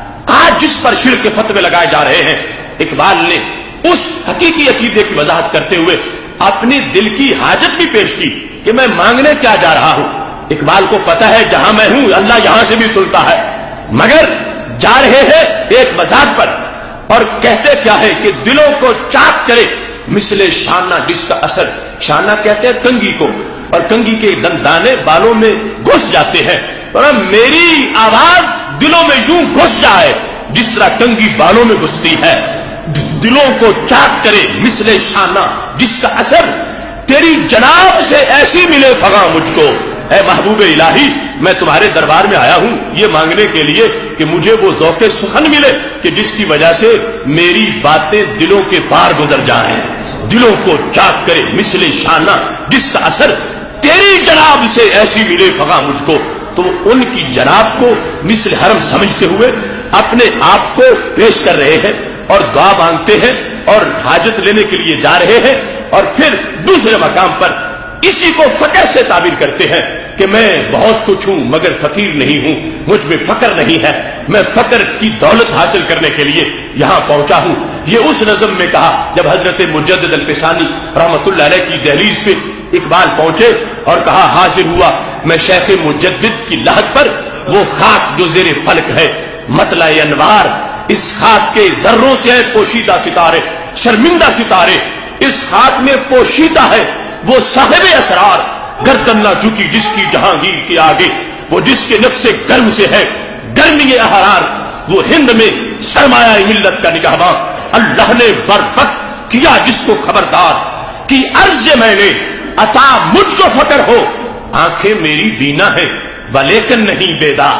آج جس پر شرک کے فتوے لگائے جا رہے ہیں، اقبال نے اس حقیقی عقیدے کی وضاحت کرتے ہوئے اپنی دل کی حاجت بھی پیش کی کہ میں مانگنے کیا جا رہا ہوں۔ اقبال کو پتا ہے جہاں میں ہوں اللہ یہاں سے بھی سنتا ہے، مگر جا رہے ہیں ایک مزاج پر اور کہتے کیا ہے کہ دلوں کو چاک کرے مثل شانہ جس کا اثر، شانہ کہتے ہیں کنگھی کو، اور کنگھی کے دندانے بالوں میں گھس جاتے ہیں، اور میری آواز دلوں میں یوں گھس جائے جس طرح کنگھی بالوں میں گھستی ہے، دلوں کو چاک کرے مثل شانہ جس کا اثر تیری جناب سے ایسی ملے فغاں مجھ کو۔ اے محبوب الہی میں تمہارے دربار میں آیا ہوں یہ مانگنے کے لیے کہ مجھے وہ ذوق سخن ملے کہ جس کی وجہ سے میری باتیں دلوں کے پار گزر جائیں، دلوں کو چاک کرے مثل شانہ جس کا اثر تیری جناب سے ایسی ملے فغاں مجھ کو۔ تو ان کی جناب کو مثل حرم سمجھتے ہوئے اپنے آپ کو پیش کر رہے ہیں اور دعا مانگتے ہیں اور حاجت لینے کے لیے جا رہے ہیں، اور پھر دوسرے مقام پر اسی کو فقر سے تعبیر کرتے ہیں کہ میں بہت کچھ ہوں مگر فقیر نہیں ہوں، مجھ میں فقر نہیں ہے، میں فقر کی دولت حاصل کرنے کے لیے یہاں پہنچا ہوں۔ یہ اس نظم میں کہا جب حضرت مجدد الفسانی رحمۃ اللہ علیہ کی دہلیز پہ اقبال پہنچے اور کہا حاضر ہوا میں شیخ مجدد کی لحد پر، وہ خاک جو زیر فلک ہے مطلع انوار، اس خاک کے ذروں سے ہے پوشیدہ ستارے، شرمندہ ستارے اس خاک میں پوشیدہ ہے، وہ صاحب اسرار گردن نہ جھکی جس کی جہانگیر کے آگے، وہ جس کے نفس گرم سے ہے گرمی احرار، وہ ہند میں سرمایہ ملت کا نگہباں، اللہ نے برفت کیا جس کو خبردار کی عرض میں نے عطا مجھ کو فقر ہو آنکھیں میری بینا ہیں ولیکن نہیں بیدار.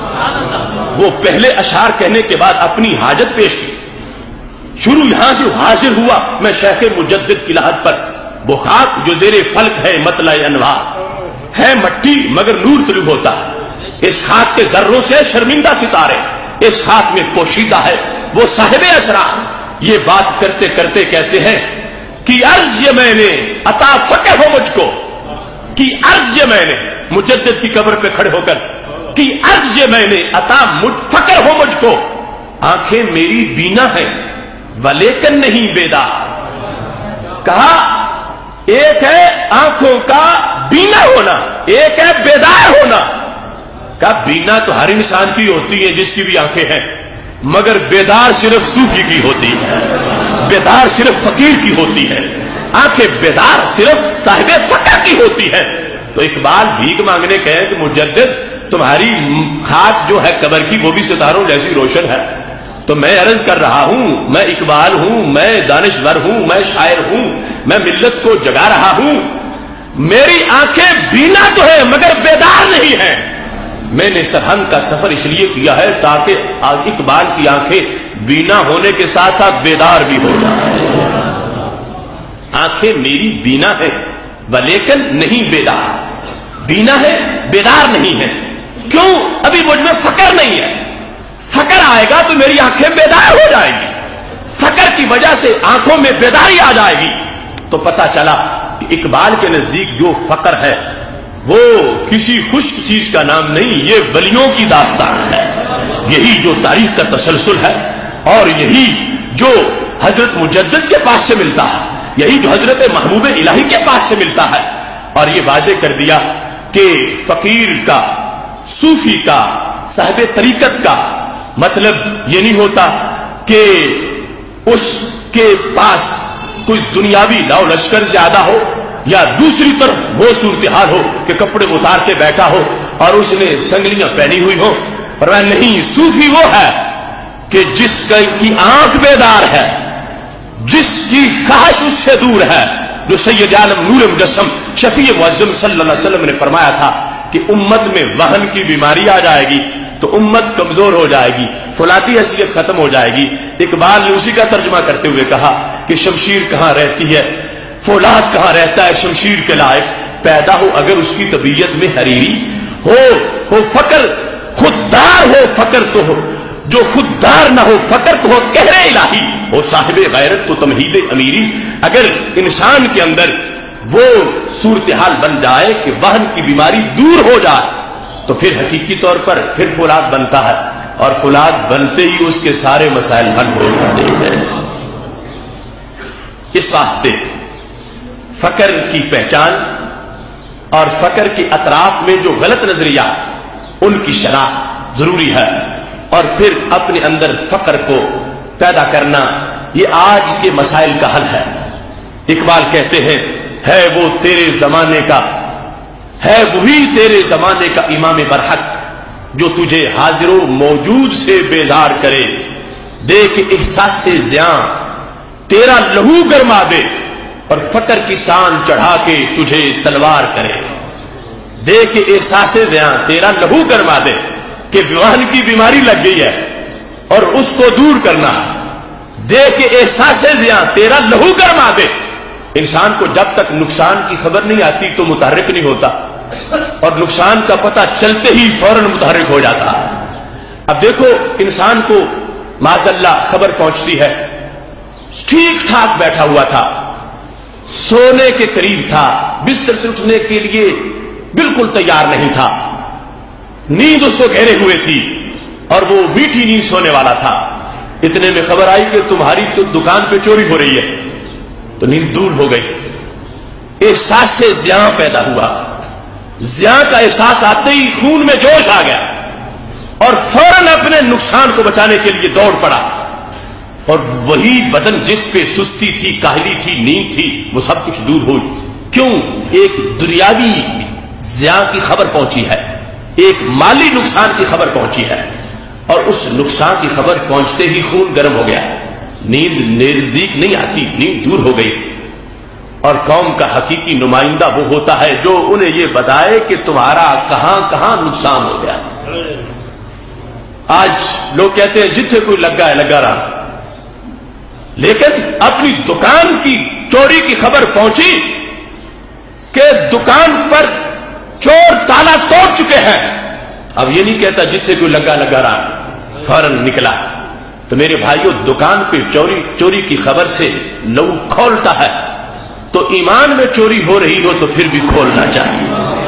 وہ پہلے اشعار کہنے کے بعد اپنی حاجت پیش کی. شروع یہاں سے حاضر ہوا میں شیخ مجدد کی لحد پر. وہ خاک جو زیر فلک ہے مطلع انوار ہے، مٹی مگر نور طلوع ہوتا ہے. اس خاک کے ذروں سے شرمندہ ستارے، اس خاک میں پوشیدہ ہے وہ صاحب اسرار. یہ بات کرتے کرتے کہتے ہیں کہ عرض یہ میں نے عطا فقر ہو مجھ کو، کہ عرض یہ میں نے مجدد کی قبر پہ کھڑے ہو کر، کہ عرض یہ میں نے عطا فقر ہو مجھ کو. آنکھیں میری بینا ہیں ولیکن نہیں بیدار. کہا ایک ہے آنکھوں کا بینا ہونا، ایک ہے بیدار ہونا. کہا بینا تو ہر انسان کی ہوتی ہے جس کی بھی آنکھیں ہیں، مگر بیدار صرف صوفی کی ہوتی ہے، بیدار صرف فقیر کی ہوتی ہے. آنکھیں بیدار صرف صاحب فقر کی ہوتی ہے. تو اقبال بھیک مانگنے کہے کہ مجدد تمہاری خاک جو ہے قبر کی وہ بھی ستاروں جیسی روشن ہے. تو میں عرض کر رہا ہوں میں اقبال ہوں، میں دانشور ہوں، میں شاعر ہوں، میں ملت کو جگا رہا ہوں. میری آنکھیں بینا تو ہے مگر بیدار نہیں ہیں. میں نے سرہنگ کا سفر اس لیے کیا ہے تاکہ اقبال کی آنکھیں بینا ہونے کے ساتھ ساتھ بیدار بھی ہو جائیں. آنکھیں میری بینا ہے ولیکن نہیں بیدار. بینا ہے بیدار نہیں ہے. کیوں؟ ابھی مجھ میں فقر نہیں ہے. فقر آئے گا تو میری آنکھیں بیدار ہو جائیں گی. فقر کی وجہ سے آنکھوں میں بیداری آ جائے گی. تو پتہ چلا کہ اقبال کے نزدیک جو فقر ہے وہ کسی خشک چیز کا نام نہیں، یہ ولیوں کی داستان ہے. یہی جو تاریخ کا تسلسل ہے اور یہی جو حضرت مجدد کے پاس سے ملتا ہے، یہی جو حضرت محبوب الہی کے پاس سے ملتا ہے. اور یہ واضح کر دیا کہ فقیر کا، صوفی کا، صاحب طریقت کا مطلب یہ نہیں ہوتا کہ اس کے پاس کوئی دنیاوی لاؤ لشکر زیادہ ہو یا دوسری طرف وہ صورتحال ہو کہ کپڑے اتار کے بیٹھا ہو اور اس نے سنگلیاں پہنی ہوئی ہو. پر نہیں، صوفی وہ ہے کہ جس کی آنکھ بیدار ہے، جس کی خواہش اس سے دور ہے. جو سید عالم نور مجسم شفیع معظم صلی اللہ علیہ وسلم نے فرمایا تھا کہ امت میں وہن کی بیماری آ جائے گی تو امت کمزور ہو جائے گی، فولاتی حیثیت ختم ہو جائے گی. اقبال نے اسی کا ترجمہ کرتے ہوئے کہا کہ شمشیر کہاں رہتی ہے، فولاد کہاں رہتا ہے شمشیر کے لائق. پیدا ہو اگر اس کی طبیعت میں حریری ہو فقر، خوددار ہو فقر تو ہو، جو خوددار نہ ہو فقر تو ہو قہر الہی ہو صاحب غیرت تو تمہید امیری. اگر انسان کے اندر وہ صورتحال بن جائے کہ وہن کی بیماری دور ہو جائے تو پھر حقیقی طور پر پھر فولاد بنتا ہے، اور فولاد بنتے ہی اس کے سارے مسائل حل ہو جاتے ہیں. اس واسطے فقر کی پہچان اور فقر کے اطراف میں جو غلط نظریات ان کی شناخت ضروری ہے، اور پھر اپنے اندر فقر کو پیدا کرنا یہ آج کے مسائل کا حل ہے. اقبال کہتے ہیں ہے وہ تیرے زمانے کا، ہے وہی تیرے زمانے کا امام برحق جو تجھے حاضر و موجود سے بیزار کرے. دیکھ احساس سے زیاں تیرا لہو گرما دے اور فقر کی سان چڑھا کے تجھے تلوار کرے. دیکھ احساس سے زیاں تیرا لہو گرما دے کہ وہن کی بیماری لگ گئی ہے اور اس کو دور کرنا. دیکھ احساس سے زیاں تیرا لہو گرما دے. انسان کو جب تک نقصان کی خبر نہیں آتی تو متحرک نہیں ہوتا، اور نقصان کا پتہ چلتے ہی فوراً متحرک ہو جاتا ہے. اب دیکھو انسان کو معاذ اللہ خبر پہنچتی ہے، ٹھیک ٹھاک بیٹھا ہوا تھا، سونے کے قریب تھا، بستر سے اٹھنے کے لیے بالکل تیار نہیں تھا، نیند اس کو گھیرے ہوئے تھی اور وہ میٹھی نیند سونے والا تھا. اتنے میں خبر آئی کہ تمہاری تو دکان پہ چوری ہو رہی ہے، تو نیند دور ہو گئی. احساس سے زیاں پیدا ہوا. زیاں کا احساس آتے ہی خون میں جوش آ گیا اور فوراً اپنے نقصان کو بچانے کے لیے دوڑ پڑا. اور وہی بدن جس پہ سستی تھی، کاہلی تھی، نیند تھی، وہ سب کچھ دور ہوئی. کیوں؟ ایک دنیاوی زیاں کی خبر پہنچی ہے، ایک مالی نقصان کی خبر پہنچی ہے، اور اس نقصان کی خبر پہنچتے ہی خون گرم ہو گیا. نیند نزدیک نہیں آتی، نیند دور ہو گئی. اور قوم کا حقیقی نمائندہ وہ ہوتا ہے جو انہیں یہ بتائے کہ تمہارا کہاں کہاں نقصان ہو گیا. آج لوگ کہتے ہیں جتنے کوئی لگا ہے لگا رہا، لیکن اپنی دکان کی چوری کی خبر پہنچی کہ دکان پر چور تالا توڑ چکے ہیں. اب یہ نہیں کہتا جتنے کوئی لگا رہا، فوراً نکلا. تو میرے بھائیوں، دکان پہ چوری کی خبر سے لو کھولتا ہے، تو ایمان میں چوری ہو رہی ہو تو پھر بھی کھولنا چاہیے.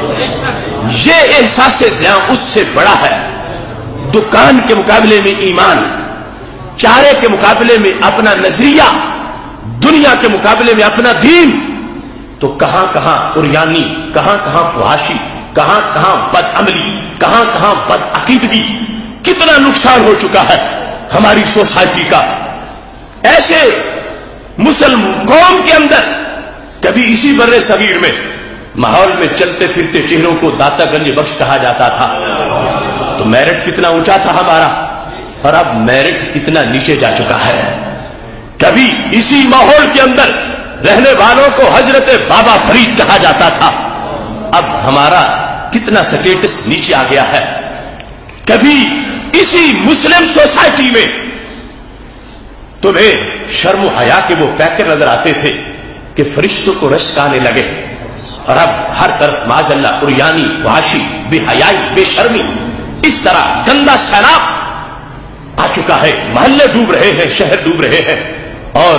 یہ احساس زیاں اس سے بڑا ہے. دکان کے مقابلے میں ایمان، چارے کے مقابلے میں اپنا نظریہ، دنیا کے مقابلے میں اپنا دین. تو کہاں کہاں عریانی، کہاں کہاں فحاشی، کہاں کہاں بد عملی، کہاں کہاں بد عقیدگی، کتنا نقصان ہو چکا ہے ہماری سوسائٹی کا. ایسے مسلم قوم کے اندر کبھی اسی بر صغیر میں ماحول میں چلتے پھرتے چہروں کو داتا گنج بخش کہا جاتا تھا. تو میرٹ کتنا اونچا تھا ہمارا، اور اب میرٹ کتنا نیچے جا چکا ہے. کبھی اسی ماحول کے اندر رہنے والوں کو حضرت بابا فرید کہا جاتا تھا، اب ہمارا کتنا سٹیٹس نیچے آ گیا ہے. کبھی اسی مسلم سوسائٹی میں تمہیں شرم و حیا کے وہ پیکر نظر آتے تھے کہ فرشتوں کو رشک آنے لگے، اور اب ہر طرف معاذ اللہ عریانی، فحاشی، بے حیائی، بے شرمی، اس طرح گندا سیلاب آ چکا ہے. محلے ڈوب رہے ہیں، شہر ڈوب رہے ہیں، اور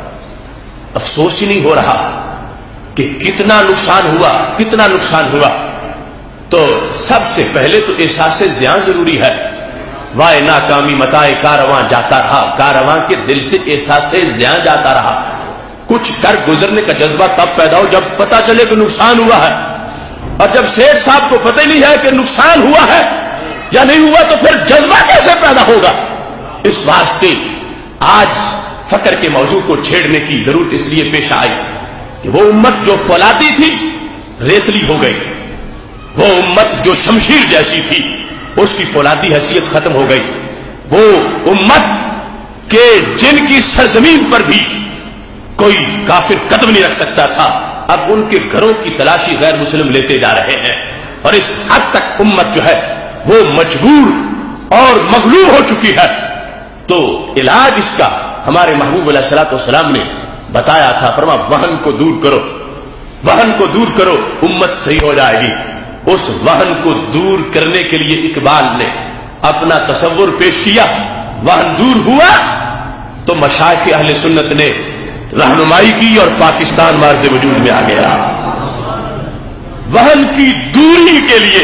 افسوس ہی نہیں ہو رہا کہ کتنا نقصان ہوا، کتنا نقصان ہوا. تو سب سے پہلے تو احساس زیاں ضروری ہے. وائے ناکامی متائے کارواں جاتا رہا، کارواں کے دل سے احساس زیاں جاتا رہا. کچھ کر گزرنے کا جذبہ تب پیدا ہو جب پتا چلے کہ نقصان ہوا ہے، اور جب سیٹھ صاحب کو پتہ ہی نہیں ہے کہ نقصان ہوا ہے یا نہیں ہوا تو پھر جذبہ کیسے پیدا ہوگا. اس واسطے آج فقر کے موضوع کو چھیڑنے کی ضرورت اس لیے پیش آئی کہ وہ امت جو فولادی تھی ریتلی ہو گئی، وہ امت جو شمشیر جیسی تھی اس کی فولادی حیثیت ختم ہو گئی. وہ امت کے جن کی سرزمین پر بھی کوئی کافر قدم نہیں رکھ سکتا تھا، اب ان کے گھروں کی تلاشی غیر مسلم لیتے جا رہے ہیں. اور اس حد تک امت جو ہے وہ مجبور اور مغلوب ہو چکی ہے. تو علاج اس کا ہمارے محبوب علیہ الصلوۃ والسلام نے بتایا تھا. فرما وہن کو دور کرو، وہن کو دور کرو، امت صحیح ہو جائے گی. اس وہن کو دور کرنے کے لیے اقبال نے اپنا تصور پیش کیا. وہن دور ہوا تو مشائخ اہل سنت نے رہنمائی کی اور پاکستان مارز وجود میں آ گیا. وہن کی دوری کے لیے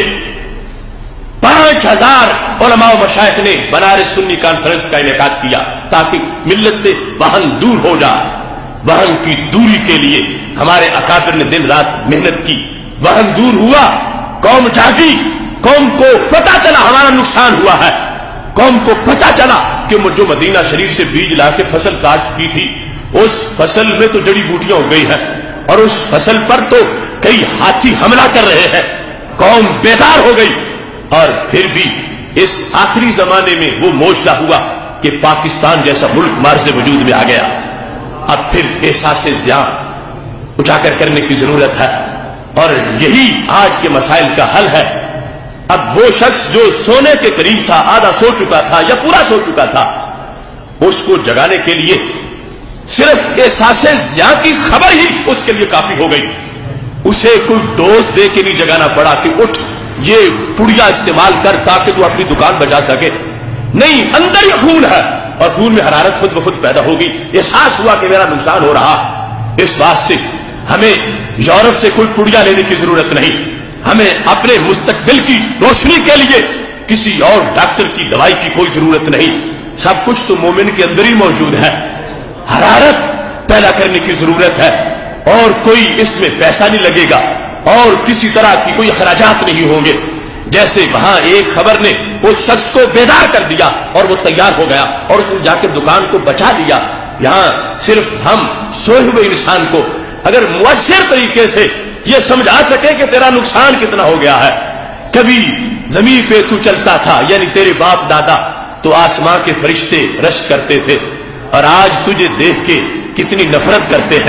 5000 علماء و مشائخ نے بنارس سنی کانفرنس کا انعقاد کیا تاکہ ملت سے وہن دور ہو جائے. وہن کی دوری کے لیے ہمارے اکابر نے دن رات محنت کی. وہن دور ہوا، قوم جاگی، قوم کو پتا چلا ہمارا نقصان ہوا ہے. قوم کو پتا چلا کہ جو مدینہ شریف سے بیج لا کے فصل کاشت کی تھی اس فصل میں تو جڑی بوٹیاں ہو گئی ہیں، اور اس فصل پر تو کئی ہاتھی حملہ کر رہے ہیں. قوم بیدار ہو گئی. اور پھر بھی اس آخری زمانے میں وہ معجزہ ہوا کہ پاکستان جیسا ملک مارز وجود میں آ گیا. اب پھر احساس زیاں اجاگر کرنے کی ضرورت ہے، اور یہی آج کے مسائل کا حل ہے. اب وہ شخص جو سونے کے قریب تھا، آدھا سو چکا تھا یا پورا سو چکا تھا، اس کو جگانے کے لیے صرف احساس زیاں کی خبر ہی اس کے لیے کافی ہو گئی. اسے کوئی ڈوز دے کے نہیں جگانا پڑا کہ اٹھ یہ پڑیا استعمال کر تاکہ تو اپنی دکان بچا سکے. نہیں، اندر ہی خون ہے اور خون میں حرارت خود بخود پیدا ہوگی. احساس ہوا کہ میرا نقصان ہو رہا. اس واسطے ہمیں یورپ سے کوئی پڑیا لینے کی ضرورت نہیں. ہمیں اپنے مستقبل کی روشنی کے لیے کسی اور ڈاکٹر کی دوائی کی کوئی ضرورت نہیں. سب کچھ تو مومن کے اندر ہی موجود ہے. حرارت پیدا کرنے کی ضرورت ہے اور کوئی اس میں پیسہ نہیں لگے گا اور کسی طرح کی کوئی اخراجات نہیں ہوں گے. جیسے وہاں ایک خبر نے اس شخص کو بیدار کر دیا اور وہ تیار ہو گیا اور اس نے جا کے دکان کو بچا دیا. یہاں صرف ہم سوئے ہوئے انسان کو اگر مؤثر طریقے سے یہ سمجھا سکے کہ تیرا نقصان کتنا ہو گیا ہے. کبھی زمین پہ تو چلتا تھا یعنی تیرے باپ دادا تو آسمان کے فرشتے رشک کرتے تھے، اور آج تجھے دیکھ کے کتنی نفرت کرتے ہیں.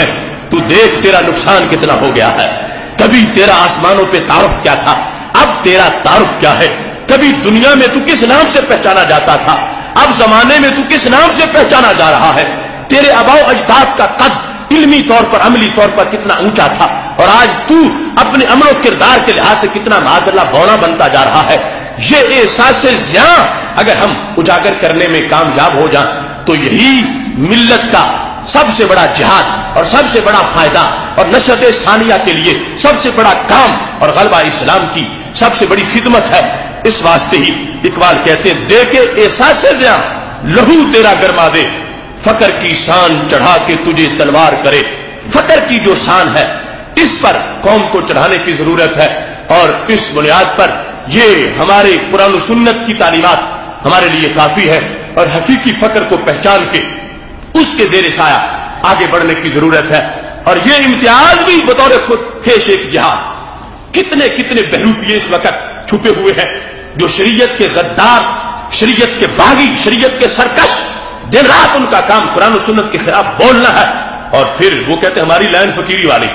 تو دیکھ تیرا نقصان کتنا ہو گیا ہے. کبھی تیرا آسمانوں پہ تعارف کیا تھا, اب تیرا تعارف کیا ہے. کبھی دنیا میں تو کس نام سے پہچانا جاتا تھا, اب زمانے میں تو کس نام سے پہچانا جا رہا ہے. تیرے آباء و اجداد کا قد علمی طور پر, عملی طور پر کتنا اونچا تھا, اور آج تو اپنے عمل و کردار کے لحاظ سے کتنا معاذ اللہ بونا بنتا جا رہا ہے. یہ احساس زیاں اگر ہم اجاگر کرنے میں کامیاب ہو جائیں تو یہی ملت کا سب سے بڑا جہاد اور سب سے بڑا فائدہ اور نشرت ثانیہ کے لیے سب سے بڑا کام اور غلبہ اسلام کی سب سے بڑی خدمت ہے. اس واسطے ہی اقبال کہتے ہیں, دے کے احساس زیاں لہو تیرا گرما دے, فقر کی شان چڑھا کے تجھے تلوار کرے. فقر کی جو شان ہے اس پر قوم کو چڑھانے کی ضرورت ہے, اور اس بنیاد پر یہ ہمارے قرآن و سنت کی تعلیمات ہمارے لیے کافی ہے, اور حقیقی فقر کو پہچان کے اس کے زیر سایہ آگے بڑھنے کی ضرورت ہے. اور یہ امتیاز بھی بطور خود خیش ایک جہاد. کتنے کتنے بہروپیے اس وقت چھپے ہوئے ہیں جو شریعت کے غدار, شریعت کے باغی, شریعت کے سرکش, دن رات ان کا کام قرآن و سنت کے خلاف بولنا ہے, اور پھر وہ کہتے ہیں ہماری لائن فقیری والی.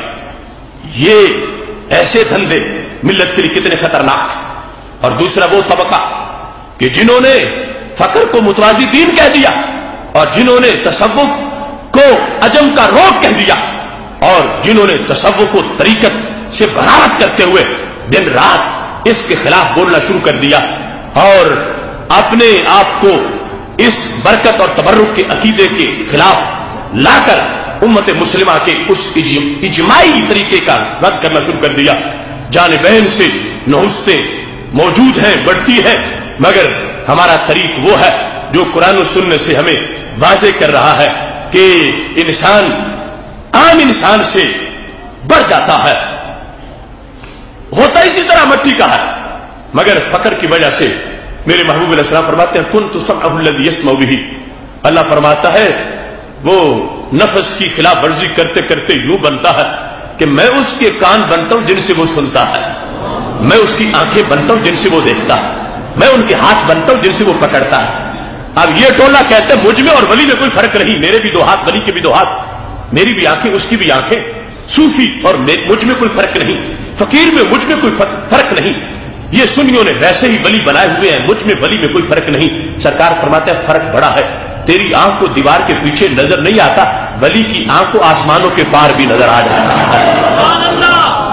یہ ایسے دھندے ملت کے لیے کتنے خطرناک ہیں. اور دوسرا وہ طبقہ کہ جنہوں نے فقر کو متوازی دین کہہ دیا, اور جنہوں نے تصوف کو عجم کا روگ کہہ دیا, اور جنہوں نے تصوف کو طریقت سے برآمد کرتے ہوئے دن رات اس کے خلاف بولنا شروع کر دیا, اور اپنے آپ کو اس برکت اور تبرک کے عقیدے کے خلاف لا کر امت مسلمہ کے اس اجماعی طریقے کا رد کرنا شروع کر دیا. جانبین سے نحوستیں موجود ہیں, بڑھتی ہیں, مگر ہمارا طریق وہ ہے جو قرآن و سنت سے ہمیں واضح کر رہا ہے کہ انسان عام انسان سے بڑھ جاتا ہے, ہوتا اسی طرح مٹی کا ہے, مگر فقر کی وجہ سے میرے محبوب علیہ السلام فرماتے ہیں کنت سمعہ الذی یسمع بہ. اللہ فرماتا ہے وہ نفس کی خلاف ورزی کرتے کرتے یوں بنتا ہے کہ میں اس کے کان بنتا ہوں جن سے وہ سنتا ہے, میں اس کی آنکھیں بنتا ہوں جن سے وہ دیکھتا ہے, میں ان کے ہاتھ بنتا ہوں جن سے وہ پکڑتا ہے. اب یہ ٹولہ کہتے ہیں مجھ میں اور ولی میں کوئی فرق نہیں, میرے بھی دو ہاتھ, ولی کے بھی دو ہاتھ, میری بھی آنکھیں اس کی بھی آنکھیں. صوفی اور مجھ میں کوئی فرق نہیں, فقیر میں مجھ میں کوئی فرق نہیں. یہ سنیوں نے ویسے ہی ولی بنائے ہوئے ہیں, مجھ میں ولی میں کوئی فرق نہیں. سرکار فرماتے ہیں فرق بڑا ہے, تیری آنکھ کو دیوار کے پیچھے نظر نہیں آتا, ولی کی آنکھ کو آسمانوں کے پار بھی نظر آ جاتا ہے.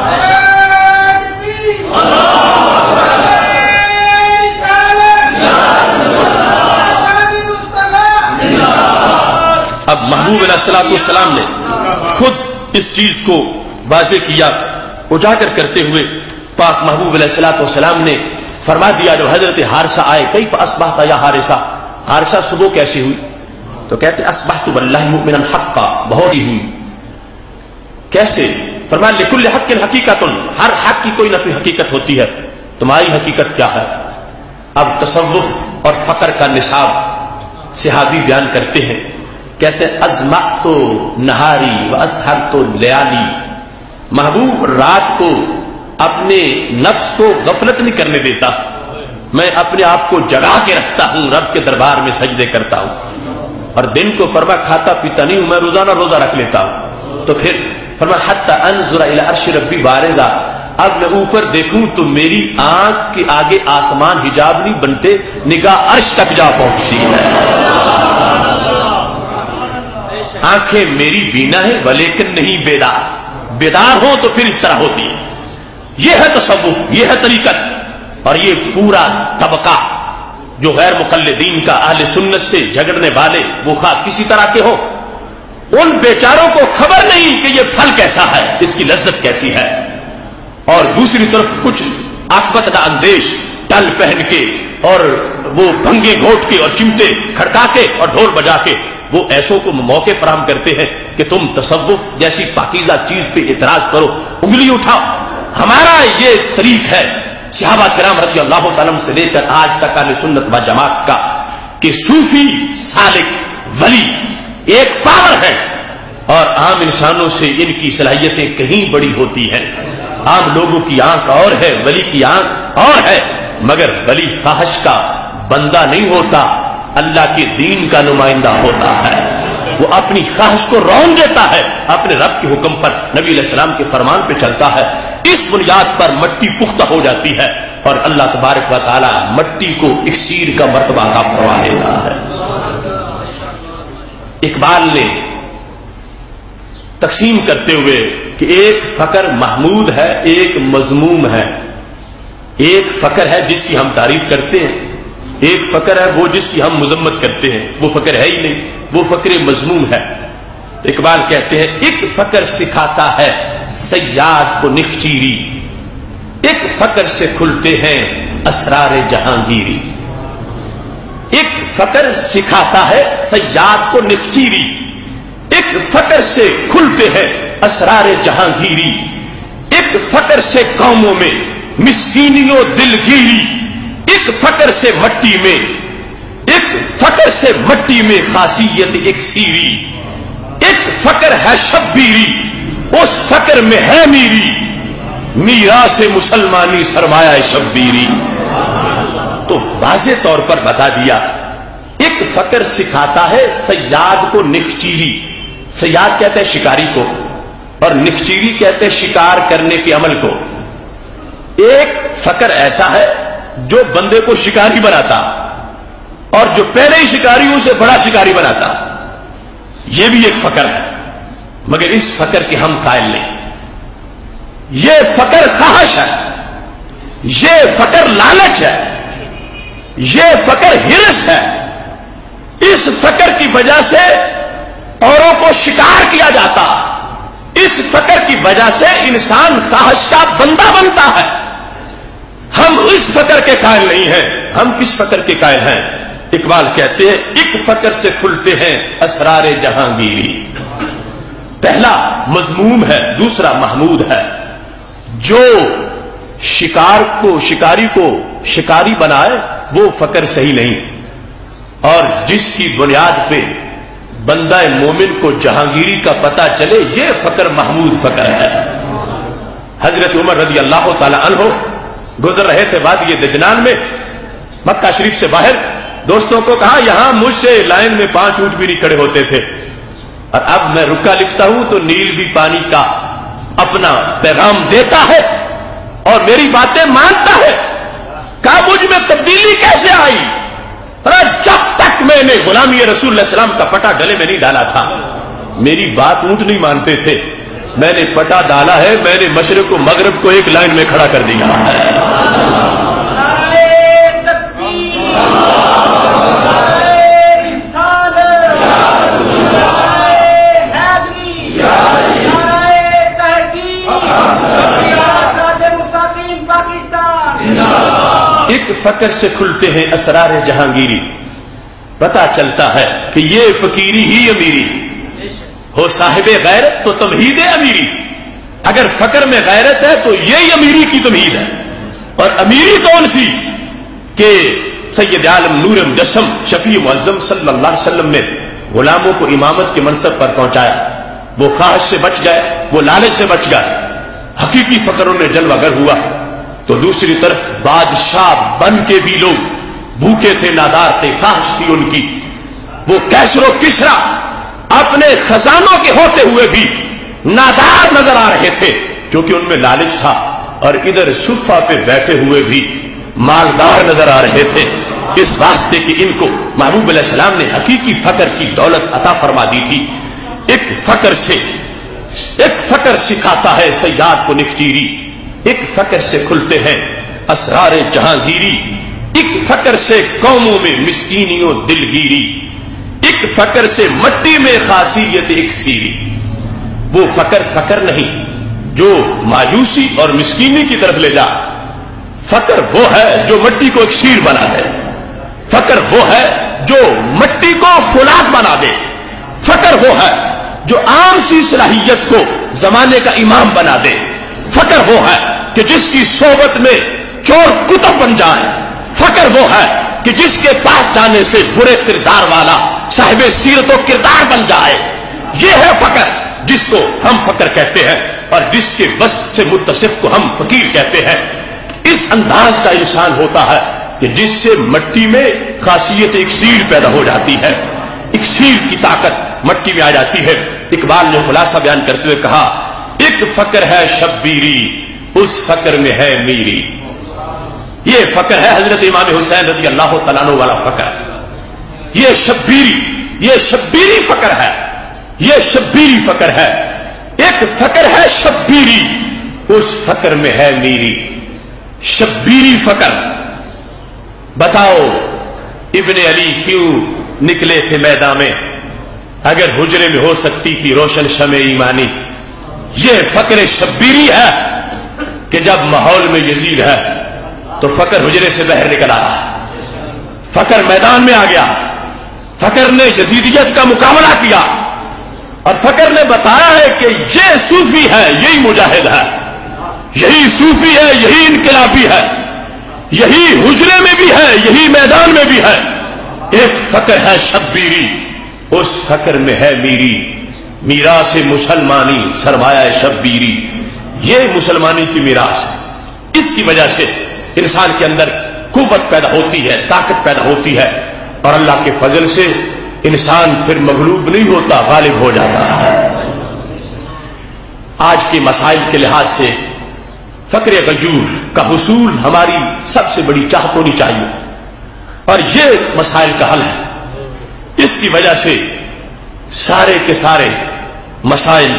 اب محبوب علیہ السلام نے خود اس چیز کو واضح کیا, اجاگر کرتے ہوئے پاک محبوب علیہ السلام نے فرما دیا جب حضرت حارثہ آئے, کیف اصبحت یا حارثہ, حارثہ صبح کیسی ہوئی؟ تو کہتے اصبحت باللہ مؤمنا حقا, بہت ہی ہوئی. کیسے؟ فرمایا لکل حق حقیقت, ہر حق کی کوئی نہ کوئی حقیقت ہوتی ہے, تمہاری حقیقت کیا ہے؟ اب تصوف اور فقر کا نصاب صحابی بیان کرتے ہیں, کہتے ہیں ازمعت نہاری و اسحرت لیالی. محبوب رات کو اپنے نفس کو غفلت نہیں کرنے دیتا, میں اپنے آپ کو جگا کے رکھتا ہوں, رب کے دربار میں سجدے کرتا ہوں, اور دن کو فرما کھاتا پیتا نہیں ہوں, میں روزانہ روزہ رکھ لیتا ہوں. تو پھر فرما حتی انظر الی عرش ربی بارزا, اب میں اوپر دیکھوں تو میری آنکھ کے آگے آسمان حجاب نہیں بنتے, نگاہ عرش تک جا پہنچتی ہے. آنکھیں میری بینا ہے ولیکن نہیں بیدار, بیدار ہوں تو پھر اس طرح ہوتی ہے. یہ ہے تصوف, یہ ہے طریقت. اور یہ پورا طبقہ جو غیر مقلدین کا, اہل سنت سے جھگڑنے والے, وہ خواہ کسی طرح کے ہو, ان بیچاروں کو خبر نہیں کہ یہ پھل کیسا ہے, اس کی لذت کیسی ہے. اور دوسری طرف کچھ عاقبت نہ اندیش ٹل پہن کے اور وہ بھنگے گھوٹ کے اور چمٹے کھڑکا کے اور ڈھول بجا کے وہ ایسوں کو موقع فراہم کرتے ہیں کہ تم تصوف جیسی پاکیزہ چیز پہ اعتراض کرو, انگلی اٹھاؤ. ہمارا یہ طریق ہے صحابہ کرام رضی اللہ تعالیٰ سے لے کر آج تک اہل سنت و جماعت کا کہ صوفی سالک ولی ایک پاور ہے, اور عام انسانوں سے ان کی صلاحیتیں کہیں بڑی ہوتی ہیں. عام لوگوں کی آنکھ اور ہے, ولی کی آنکھ اور ہے, مگر ولی فاحش کا بندہ نہیں ہوتا, اللہ کے دین کا نمائندہ ہوتا ہے. وہ اپنی خواہش کو رون دیتا ہے، اپنے رب کے حکم پر، نبی علیہ السلام کے فرمان پہ چلتا ہے، اس بنیاد پر مٹی پختہ ہو جاتی ہے اور اللہ تبارک و تعالی مٹی کو اکسیر کا مرتبہ عطا فرما دیتا ہے۔ اقبال نے تقسیم کرتے ہوئے کہ ایک فقر محمود ہے، ایک مذموم ہے۔ ایک فقر ہے جس کی ہم تعریف کرتے ہیں، ایک فقر ہے وہ جس کی ہم مذمت کرتے ہیں، وہ فقر ہے ہی نہیں، وہ فقر مذموم ہے۔ تو اقبال کہتے ہیں ایک فقر سکھاتا ہے صیاد کو نخچیری، ایک فقر سے کھلتے ہیں اسرار جہانگیری۔ ایک فقر سکھاتا ہے صیاد کو نخچیری، ایک فقر سے کھلتے ہیں اسرار جہانگیری، ایک فقر سے قوموں میں مسکینی و دلگیری، ایک فقر سے مٹی میں، ایک فقر سے مٹی میں خاصیت اکسیری، ایک فقر ہے شبیری اس فقر میں ہے میری، میراث مسلمانی سرمایہ شبیری۔ تو واضح طور پر بتا دیا، ایک فقر سکھاتا ہے صیاد کو نخچیری، صیاد کہتے ہیں شکاری کو اور نخچیری کہتے ہیں شکار کرنے کے عمل کو۔ ایک فقر ایسا ہے جو بندے کو شکاری بناتا اور جو پہلے ہی شکاری اسے بڑا شکاری بناتا، یہ بھی ایک فقر ہے، مگر اس فقر کے ہم قائل نہیں۔ یہ فقر خواہش ہے، یہ فقر لالچ ہے، یہ فقر ہرس ہے۔ اس فقر کی وجہ سے اوروں کو شکار کیا جاتا، اس فقر کی وجہ سے انسان خواہش کا بندہ بنتا ہے۔ ہم اس فقر کے قائل نہیں ہیں، ہم کس فقر کے قائل ہیں؟ اقبال کہتے ہیں ایک فقر سے کھلتے ہیں اسرار جہانگیری۔ پہلا مذموم ہے، دوسرا محمود ہے۔ جو شکاری کو شکاری بنائے وہ فقر صحیح نہیں، اور جس کی بنیاد پہ بندہ مومن کو جہانگیری کا پتہ چلے یہ فقر محمود فقر ہے۔ حضرت عمر رضی اللہ تعالی عنہ گزر رہے تھے وادی دجنان میں، مکہ شریف سے باہر، دوستوں کو کہا یہاں مجھ سے لائن میں 5 اونٹ بھی نہیں کھڑے ہوتے تھے، اور اب میں رکا لکھتا ہوں تو نیل بھی پانی کا اپنا پیغام دیتا ہے اور میری باتیں مانتا ہے۔ کہا مجھ میں تبدیلی کیسے آئی؟ جب تک میں نے غلامی رسول اللہ صلی اللہ علیہ وسلم کا پٹا گلے میں نہیں ڈالا تھا، میری بات اونٹ نہیں مانتے تھے، میں نے پٹا ڈالا ہے، میں نے مشرق و مغرب کو ایک لائن میں کھڑا کر دیا ہے۔ ایک فقر سے کھلتے ہیں اسرار جہانگیری، پتا چلتا ہے کہ یہ فقیری ہی امیری، ہو صاحب غیرت تو تمہید امیری۔ اگر فقر میں غیرت ہے تو یہی امیری کی تمہید ہے۔ اور امیری کون سی؟ کہ سید عالم نور مجسم شفیع معظم صلی اللہ علیہ وسلم نے غلاموں کو امامت کے منصب پر پہنچایا، وہ خواہش سے بچ گئے، وہ لالچ سے بچ گئے، حقیقی فقروں نے جلوہ گر ہوا۔ تو دوسری طرف بادشاہ بن کے بھی لوگ بھوکے تھے، نادار تھے، خواہش تھی ان کی، وہ کیسر و کسرا اپنے خزانوں کے ہوتے ہوئے بھی نادار نظر آ رہے تھے کیونکہ ان میں لالچ تھا، اور ادھر صفہ پہ بیٹھے ہوئے بھی مالدار نظر آ رہے تھے، اس واسطے کہ ان کو محبوب علیہ السلام نے حقیقی فقر کی دولت عطا فرما دی تھی۔ ایک فقر سکھاتا ہے صیاد کو نخچیری، ایک فقر سے کھلتے ہیں اسرار جہانگیری، ایک فقر سے قوموں میں مسکینی و دلگیری، ایک فقر سے مٹی میں خاصیت اکسیری۔ وہ فقر نہیں جو مایوسی اور مسکینی کی طرف لے جا، فقر وہ ہے جو مٹی کو اکسیر بنا دے، فقر وہ ہے جو مٹی کو فولاد بنا دے، فقر وہ ہے جو عام سی صلاحیت کو زمانے کا امام بنا دے، فقر وہ ہے کہ جس کی صحبت میں چور کتب بن جائے، فقر وہ ہے کہ جس کے پاس جانے سے برے کردار والا صاحب سیرت و کردار بن جائے۔ یہ ہے فقر جس کو ہم فقر کہتے ہیں، اور جس کے وصف سے متصف کو ہم فقیر کہتے ہیں۔ اس انداز کا انسان ہوتا ہے کہ جس سے مٹی میں خاصیت اکسیر پیدا ہو جاتی ہے، اکسیر کی طاقت مٹی میں آ جاتی ہے۔ اقبال نے خلاصہ بیان کرتے ہوئے کہا ایک فقر ہے شبیری اس فقر میں ہے میری۔ یہ فقر ہے حضرت امام حسین رضی اللہ تعالیٰ عنہ والا فقر، یہ شبیری فقر ہے، یہ شبیری فقر ہے۔ ایک فقر ہے شبیری اس فقر میں ہے میری۔ شبیری فقر، بتاؤ ابن علی کیوں نکلے تھے میدان میں اگر حجرے میں ہو سکتی تھی روشن شمع ایمانی۔ یہ فقر شبیری ہے کہ جب ماحول میں یزید ہے تو فقر حجرے سے باہر نکل آیا، فقر میدان میں آ گیا، فقر نے یزیدیت کا مقابلہ کیا اور فقر نے بتایا ہے کہ یہ صوفی ہے، یہی مجاہد ہے، یہی صوفی ہے، یہی انقلابی ہے، یہی حجرے میں بھی ہے، یہی میدان میں بھی ہے۔ ایک فقر ہے شبیری اس فقر میں ہے میری، میراث مسلمانی سرمایہ شبیری۔ یہ مسلمانی کی میراث ہے، اس کی وجہ سے انسان کے اندر قوت پیدا ہوتی ہے، طاقت پیدا ہوتی ہے اور اللہ کے فضل سے انسان پھر مغلوب نہیں ہوتا، غالب ہو جاتا ہے۔ آج کے مسائل کے لحاظ سے فقر غیور کا حصول ہماری سب سے بڑی چاہت ہونی چاہیے اور یہ مسائل کا حل ہے۔ اس کی وجہ سے سارے کے سارے مسائل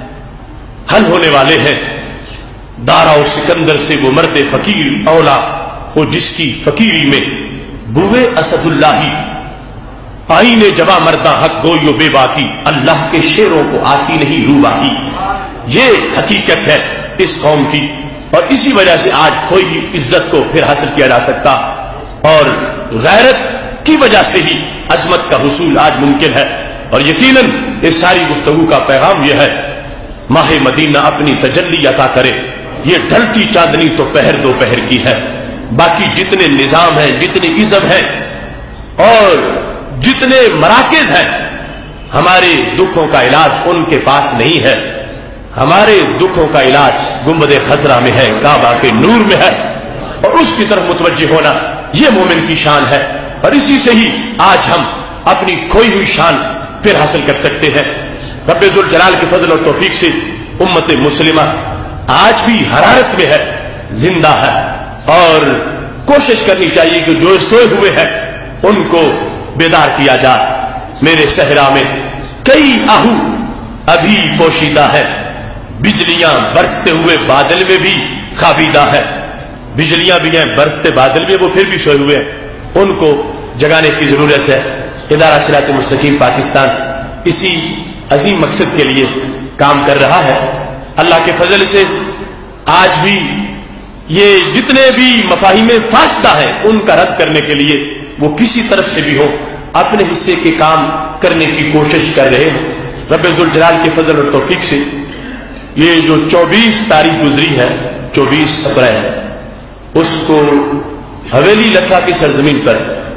حل ہونے والے ہیں۔ دارا و سکندر سے وہ مرد فقیر اولا ہو جس کی فقیری میں بوئے اسد اللہ ہی، آئینے جبا مردہ حق گوئی و بے باکی، اللہ کے شیروں کو آتی نہیں روباہی۔ یہ حقیقت ہے اس قوم کی اور اسی وجہ سے آج کوئی عزت کو پھر حاصل کیا جا سکتا اور غیرت کی وجہ سے ہی عظمت کا حصول آج ممکن ہے۔ اور یقیناً اس ساری گفتگو کا پیغام یہ ہے ماہ مدینہ اپنی تجلی عطا کرے۔ یہ ڈھلتی چاندنی تو پہر دوپہر کی ہے، باقی جتنے نظام ہیں، جتنے عزم ہیں اور جتنے مراکز ہیں، ہمارے دکھوں کا علاج ان کے پاس نہیں ہے۔ ہمارے دکھوں کا علاج گنبد خضرا میں ہے، کعبہ کے نور میں ہے اور اس کی طرف متوجہ ہونا یہ مومن کی شان ہے اور اسی سے ہی آج ہم اپنی کھوئی ہوئی شان پھر حاصل کر سکتے ہیں۔ رب ذوالجلال کے فضل اور توفیق سے امت مسلمہ آج بھی حرارت میں ہے، زندہ ہے اور کوشش کرنی چاہیے کہ جو سوئے ہوئے ہیں ان کو بیدار کیا جائے۔ میرے صحرا میں کئی آہو ابھی پوشیدہ ہے، بجلیاں برستے ہوئے بادل میں بھی خوابیدہ ہے، بجلیاں بھی ہیں برستے بادل میں، وہ پھر بھی سوئے ہوئے ہیں، ان کو جگانے کی ضرورت ہے۔ ادارہ صراط مستقیم پاکستان اسی عظیم مقصد کے لیے کام کر رہا ہے۔ اللہ کے فضل سے آج بھی یہ جتنے بھی مفاہیم فاسدہ ہیں ان کا رد کرنے کے لیے وہ کسی طرف سے بھی ہو اپنے حصے کے کام کرنے کی کوشش کر رہے ہیں۔ رب ذوالجلال کے فضل اور توفیق سے یہ جو 24 تاریخ گزری ہے، 24 اپریل، اس کو حویلی لکھا کی سرزمین پر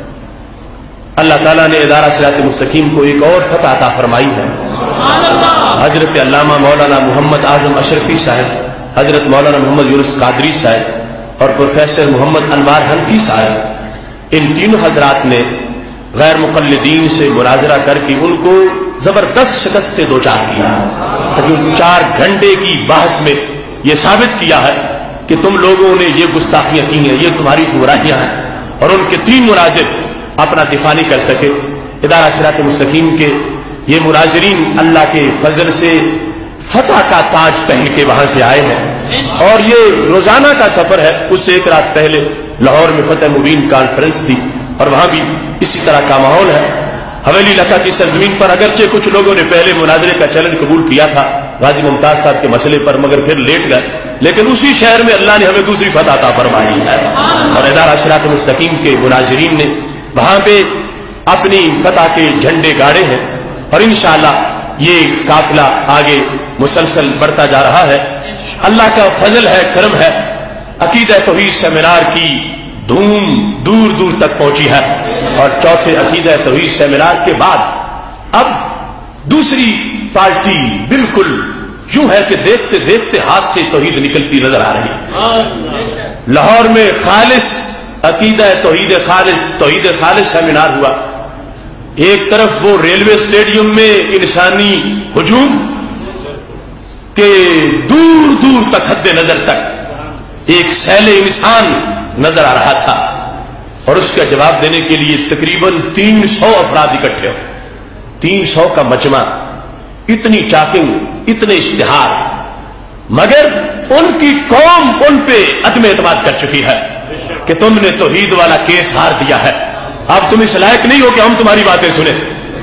اللہ تعالیٰ نے ادارہ صراط مستقیم کو ایک اور فتح عطا فرمائی ہے۔ حضرت علامہ مولانا محمد اعظم اشرفی صاحب، حضرت مولانا محمد یونس قادری صاحب اور پروفیسر محمد انوار حنفی صاحب، ان تینوں حضرات نے غیر مقلدین سے مناظرہ کر کے ان کو زبردست شکست سے دوچار کیا۔ 4 گھنٹے کی بحث میں یہ ثابت کیا ہے کہ تم لوگوں نے یہ گستاخیاں کی ہیں، یہ تمہاری گمراہیاں ہیں اور ان کے 3 مناظر اپنا دفاع نہیں کر سکے۔ ادارہ صراط مستقیم کے یہ مناظرین اللہ کے فضل سے فتح کا تاج پہن کے وہاں سے آئے ہیں اور یہ روزانہ کا سفر ہے۔ اس سے 1 رات پہلے لاہور میں فتح مبین کانفرنس تھی اور وہاں بھی اسی طرح کا ماحول ہے۔ حویلی لکھا کی سرزمین پر اگرچہ کچھ لوگوں نے پہلے مناظرے کا چیلنج قبول کیا تھا غازی ممتاز صاحب کے مسئلے پر، مگر پھر لیٹ گئے، لیکن اسی شہر میں اللہ نے ہمیں دوسری فتح عطا فرمائی ہے اور ادارہ صراط مستقیم کے مناظرین نے وہاں پہ اپنی فتح کے جھنڈے گاڑے ہیں اور انشاءاللہ یہ قافلہ آگے مسلسل بڑھتا جا رہا ہے۔ اللہ کا فضل ہے، کرم ہے، عقیدہ توحید سیمینار کی دھوم دور دور تک پہنچی ہے اور چوتھے عقیدہ توحید سیمینار کے بعد اب دوسری پارٹی بالکل یوں ہے کہ دیکھتے دیکھتے ہاتھ سے توحید نکلتی نظر آ رہی ہے۔ لاہور میں خالص عقیدہ توحید خالص سیمینار ہوا، ایک طرف وہ ریلوے اسٹیڈیم میں انسانی ہجوم کے دور دور تک حد نظر تک ایک سیل انسان نظر آ رہا تھا، اور اس کا جواب دینے کے لیے تقریباً 300 افراد اکٹھے ہو، 300 کا مجمع، اتنی ٹاکنگ، اتنے اشتہار، مگر ان کی قوم ان پہ عدم اعتماد کر چکی ہے کہ تم نے توحید والا کیس ہار دیا ہے، اب تم اس لائق نہیں ہو کہ ہم تمہاری باتیں سنیں۔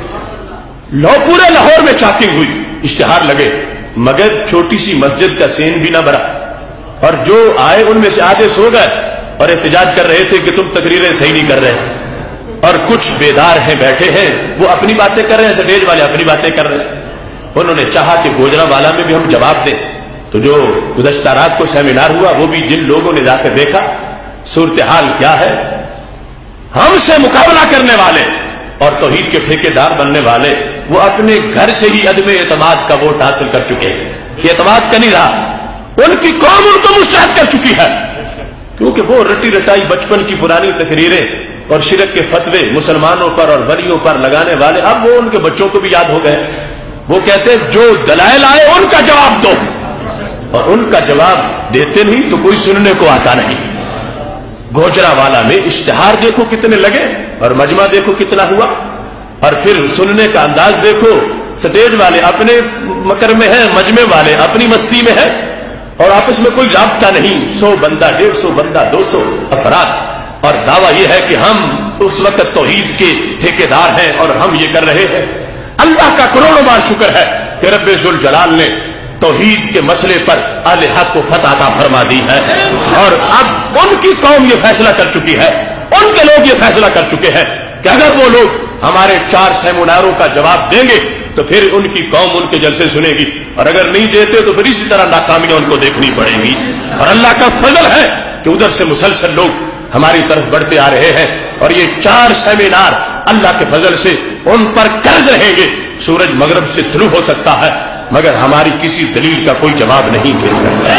پورے لاہور میں چاکنگ ہوئی، اشتہار لگے، مگر چھوٹی سی مسجد کا سین بھی نہ بھرا، اور جو آئے ان میں سے آدھے سو گئے اور احتجاج کر رہے تھے کہ تم تقریریں صحیح نہیں کر رہے، اور کچھ بیدار ہیں بیٹھے ہیں وہ اپنی باتیں کر رہے ہیں، سٹیج والے اپنی باتیں کر رہے ہیں۔ انہوں نے چاہا کہ گوجرانوالہ میں بھی ہم جواب دیں، تو جو گزشتہ رات کو سیمینار ہوا وہ بھی جن لوگوں نے جا کر دیکھا صورتحال کیا ہے، ہم سے مقابلہ کرنے والے اور توحید کے ٹھیکیدار بننے والے وہ اپنے گھر سے ہی عدم اعتماد کا ووٹ حاصل کر چکے ہیں، یہ اعتماد کا نہیں رہا، ان کی قوم ان کو مسترد کر چکی ہے، کیونکہ وہ رٹی رٹائی بچپن کی پرانی تقریریں اور شرک کے فتوے مسلمانوں پر اور ولیوں پر لگانے والے اب وہ ان کے بچوں کو بھی یاد ہو گئے۔ وہ کہتے جو دلائل آئے ان کا جواب دو، اور ان کا جواب دیتے نہیں تو کوئی سننے کو آتا نہیں۔ گوجرانوالہ میں اشتہار دیکھو کتنے لگے اور مجمع دیکھو کتنا ہوا، اور پھر سننے کا انداز دیکھو، سٹیج والے اپنے مکر میں ہیں، مجمع والے اپنی مستی میں ہیں، اور آپس میں کوئی رابطہ نہیں، 100 بندہ 150 بندہ 200 افراد، اور دعویٰ یہ ہے کہ ہم اس وقت توحید کے ٹھیکیدار ہیں اور ہم یہ کر رہے ہیں۔ اللہ کا کروڑوں بار شکر ہے کہ رب ذوالجلال نے توحید کے مسئلے پر اہل حق کو فتح عطا فرما دی ہے، اور اب ان کی قوم یہ فیصلہ کر چکی ہے، ان کے لوگ یہ فیصلہ کر چکے ہیں کہ اگر وہ لوگ ہمارے 4 سیمیناروں کا جواب دیں گے تو پھر ان کی قوم ان کے جلسے سنے گی، اور اگر نہیں دیتے تو پھر اسی طرح ناکامیاں ان کو دیکھنی پڑیں گی۔ اور اللہ کا فضل ہے کہ ادھر سے مسلسل لوگ ہماری طرف بڑھتے آ رہے ہیں، اور یہ 4 سیمینار اللہ کے فضل سے ان پر قرض رہیں گے۔ سورج مغرب سے طلوع ہو سکتا ہے مگر ہماری کسی دلیل کا کوئی جواب نہیں دے سکتا۔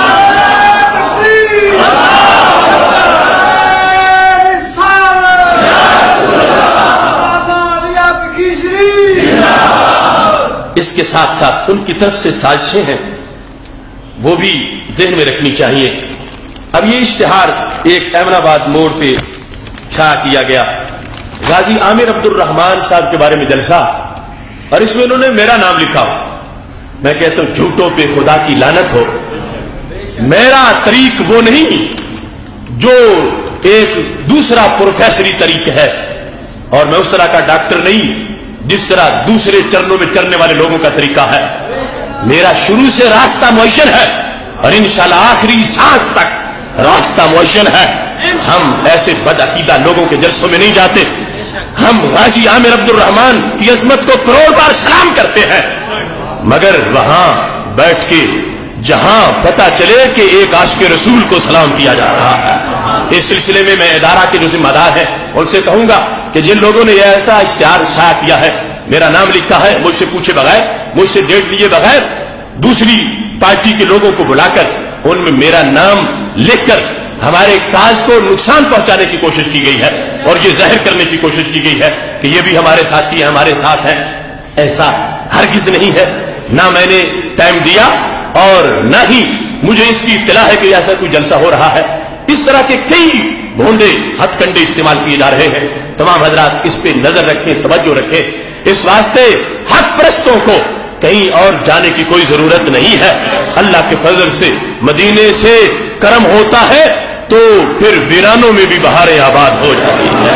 اس کے ساتھ ساتھ ان کی طرف سے سازشیں ہیں وہ بھی ذہن میں رکھنی چاہیے۔ اب یہ اشتہار ایک احمد آباد موڑ پہ شائع کیا گیا، غازی عامر عبد الرحمان صاحب کے بارے میں جلسہ، اور اس میں انہوں نے میرا نام لکھا۔ میں کہتا ہوں جھوٹوں پہ خدا کی لعنت ہو، میرا طریق وہ نہیں جو ایک دوسرا پروفیسری طریق ہے، اور میں اس طرح کا ڈاکٹر نہیں جس طرح دوسرے چرنوں میں چلنے والے لوگوں کا طریقہ ہے۔ میرا شروع سے راستہ معین ہے اور انشاءاللہ آخری سانس تک راستہ معین ہے۔ ہم ایسے بد عقیدہ لوگوں کے جلسوں میں نہیں جاتے، ہم غازی عامر عبد الرحمان کی عظمت کو کروڑ بار سلام کرتے ہیں، مگر وہاں بیٹھ کے جہاں پتہ چلے کہ ایک عاشق رسول کو سلام کیا جا رہا ہے، اس سلسلے میں میں ادارہ کے جو ذمہ دار ہیں ان سے کہوں گا کہ جن لوگوں نے ایسا اشتہار شائع کیا ہے، میرا نام لکھا ہے، مجھ سے پوچھے بغیر، مجھ سے ڈیٹ لیے بغیر، دوسری پارٹی کے لوگوں کو بلا کر ان میں میرا نام لکھ کر ہمارے کاز کو نقصان پہنچانے کی کوشش کی گئی ہے، اور یہ ظاہر کرنے کی کوشش کی گئی ہے کہ یہ بھی ہمارے ساتھی ہیں، ہمارے ساتھ ہیں۔ ایسا ہرگز نہیں ہے، نہ میں نے ٹائم دیا اور نہ ہی مجھے اس کی اطلاع ہے کہ ایسا کوئی جلسہ ہو رہا ہے۔ اس طرح کے کئی بھونڈے ہتھ کنڈے استعمال کیے جا رہے ہیں، تمام حضرات اس پہ نظر رکھیں، توجہ رکھیں، اس واسطے حق پرستوں کو کہیں اور جانے کی کوئی ضرورت نہیں ہے۔ اللہ کے فضل سے مدینے سے کرم ہوتا ہے تو پھر ویرانوں میں بھی بہاریں آباد ہو جاتی ہیں۔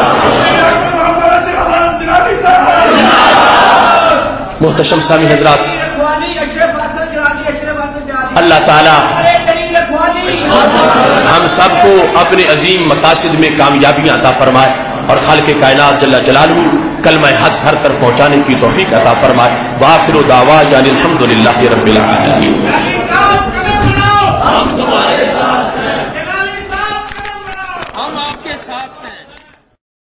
محتشم سامع حضرات، اللہ تعالی ہم سب کو اپنے عظیم مقاصد میں کامیابیاں عطا فرمائے، اور خالق کائنات جل جلالہ کلمہ حق ہر طرف پہنچانے کی توفیق عطا فرمائے۔ وآخر دعوانا الحمد للہ رب العالمین۔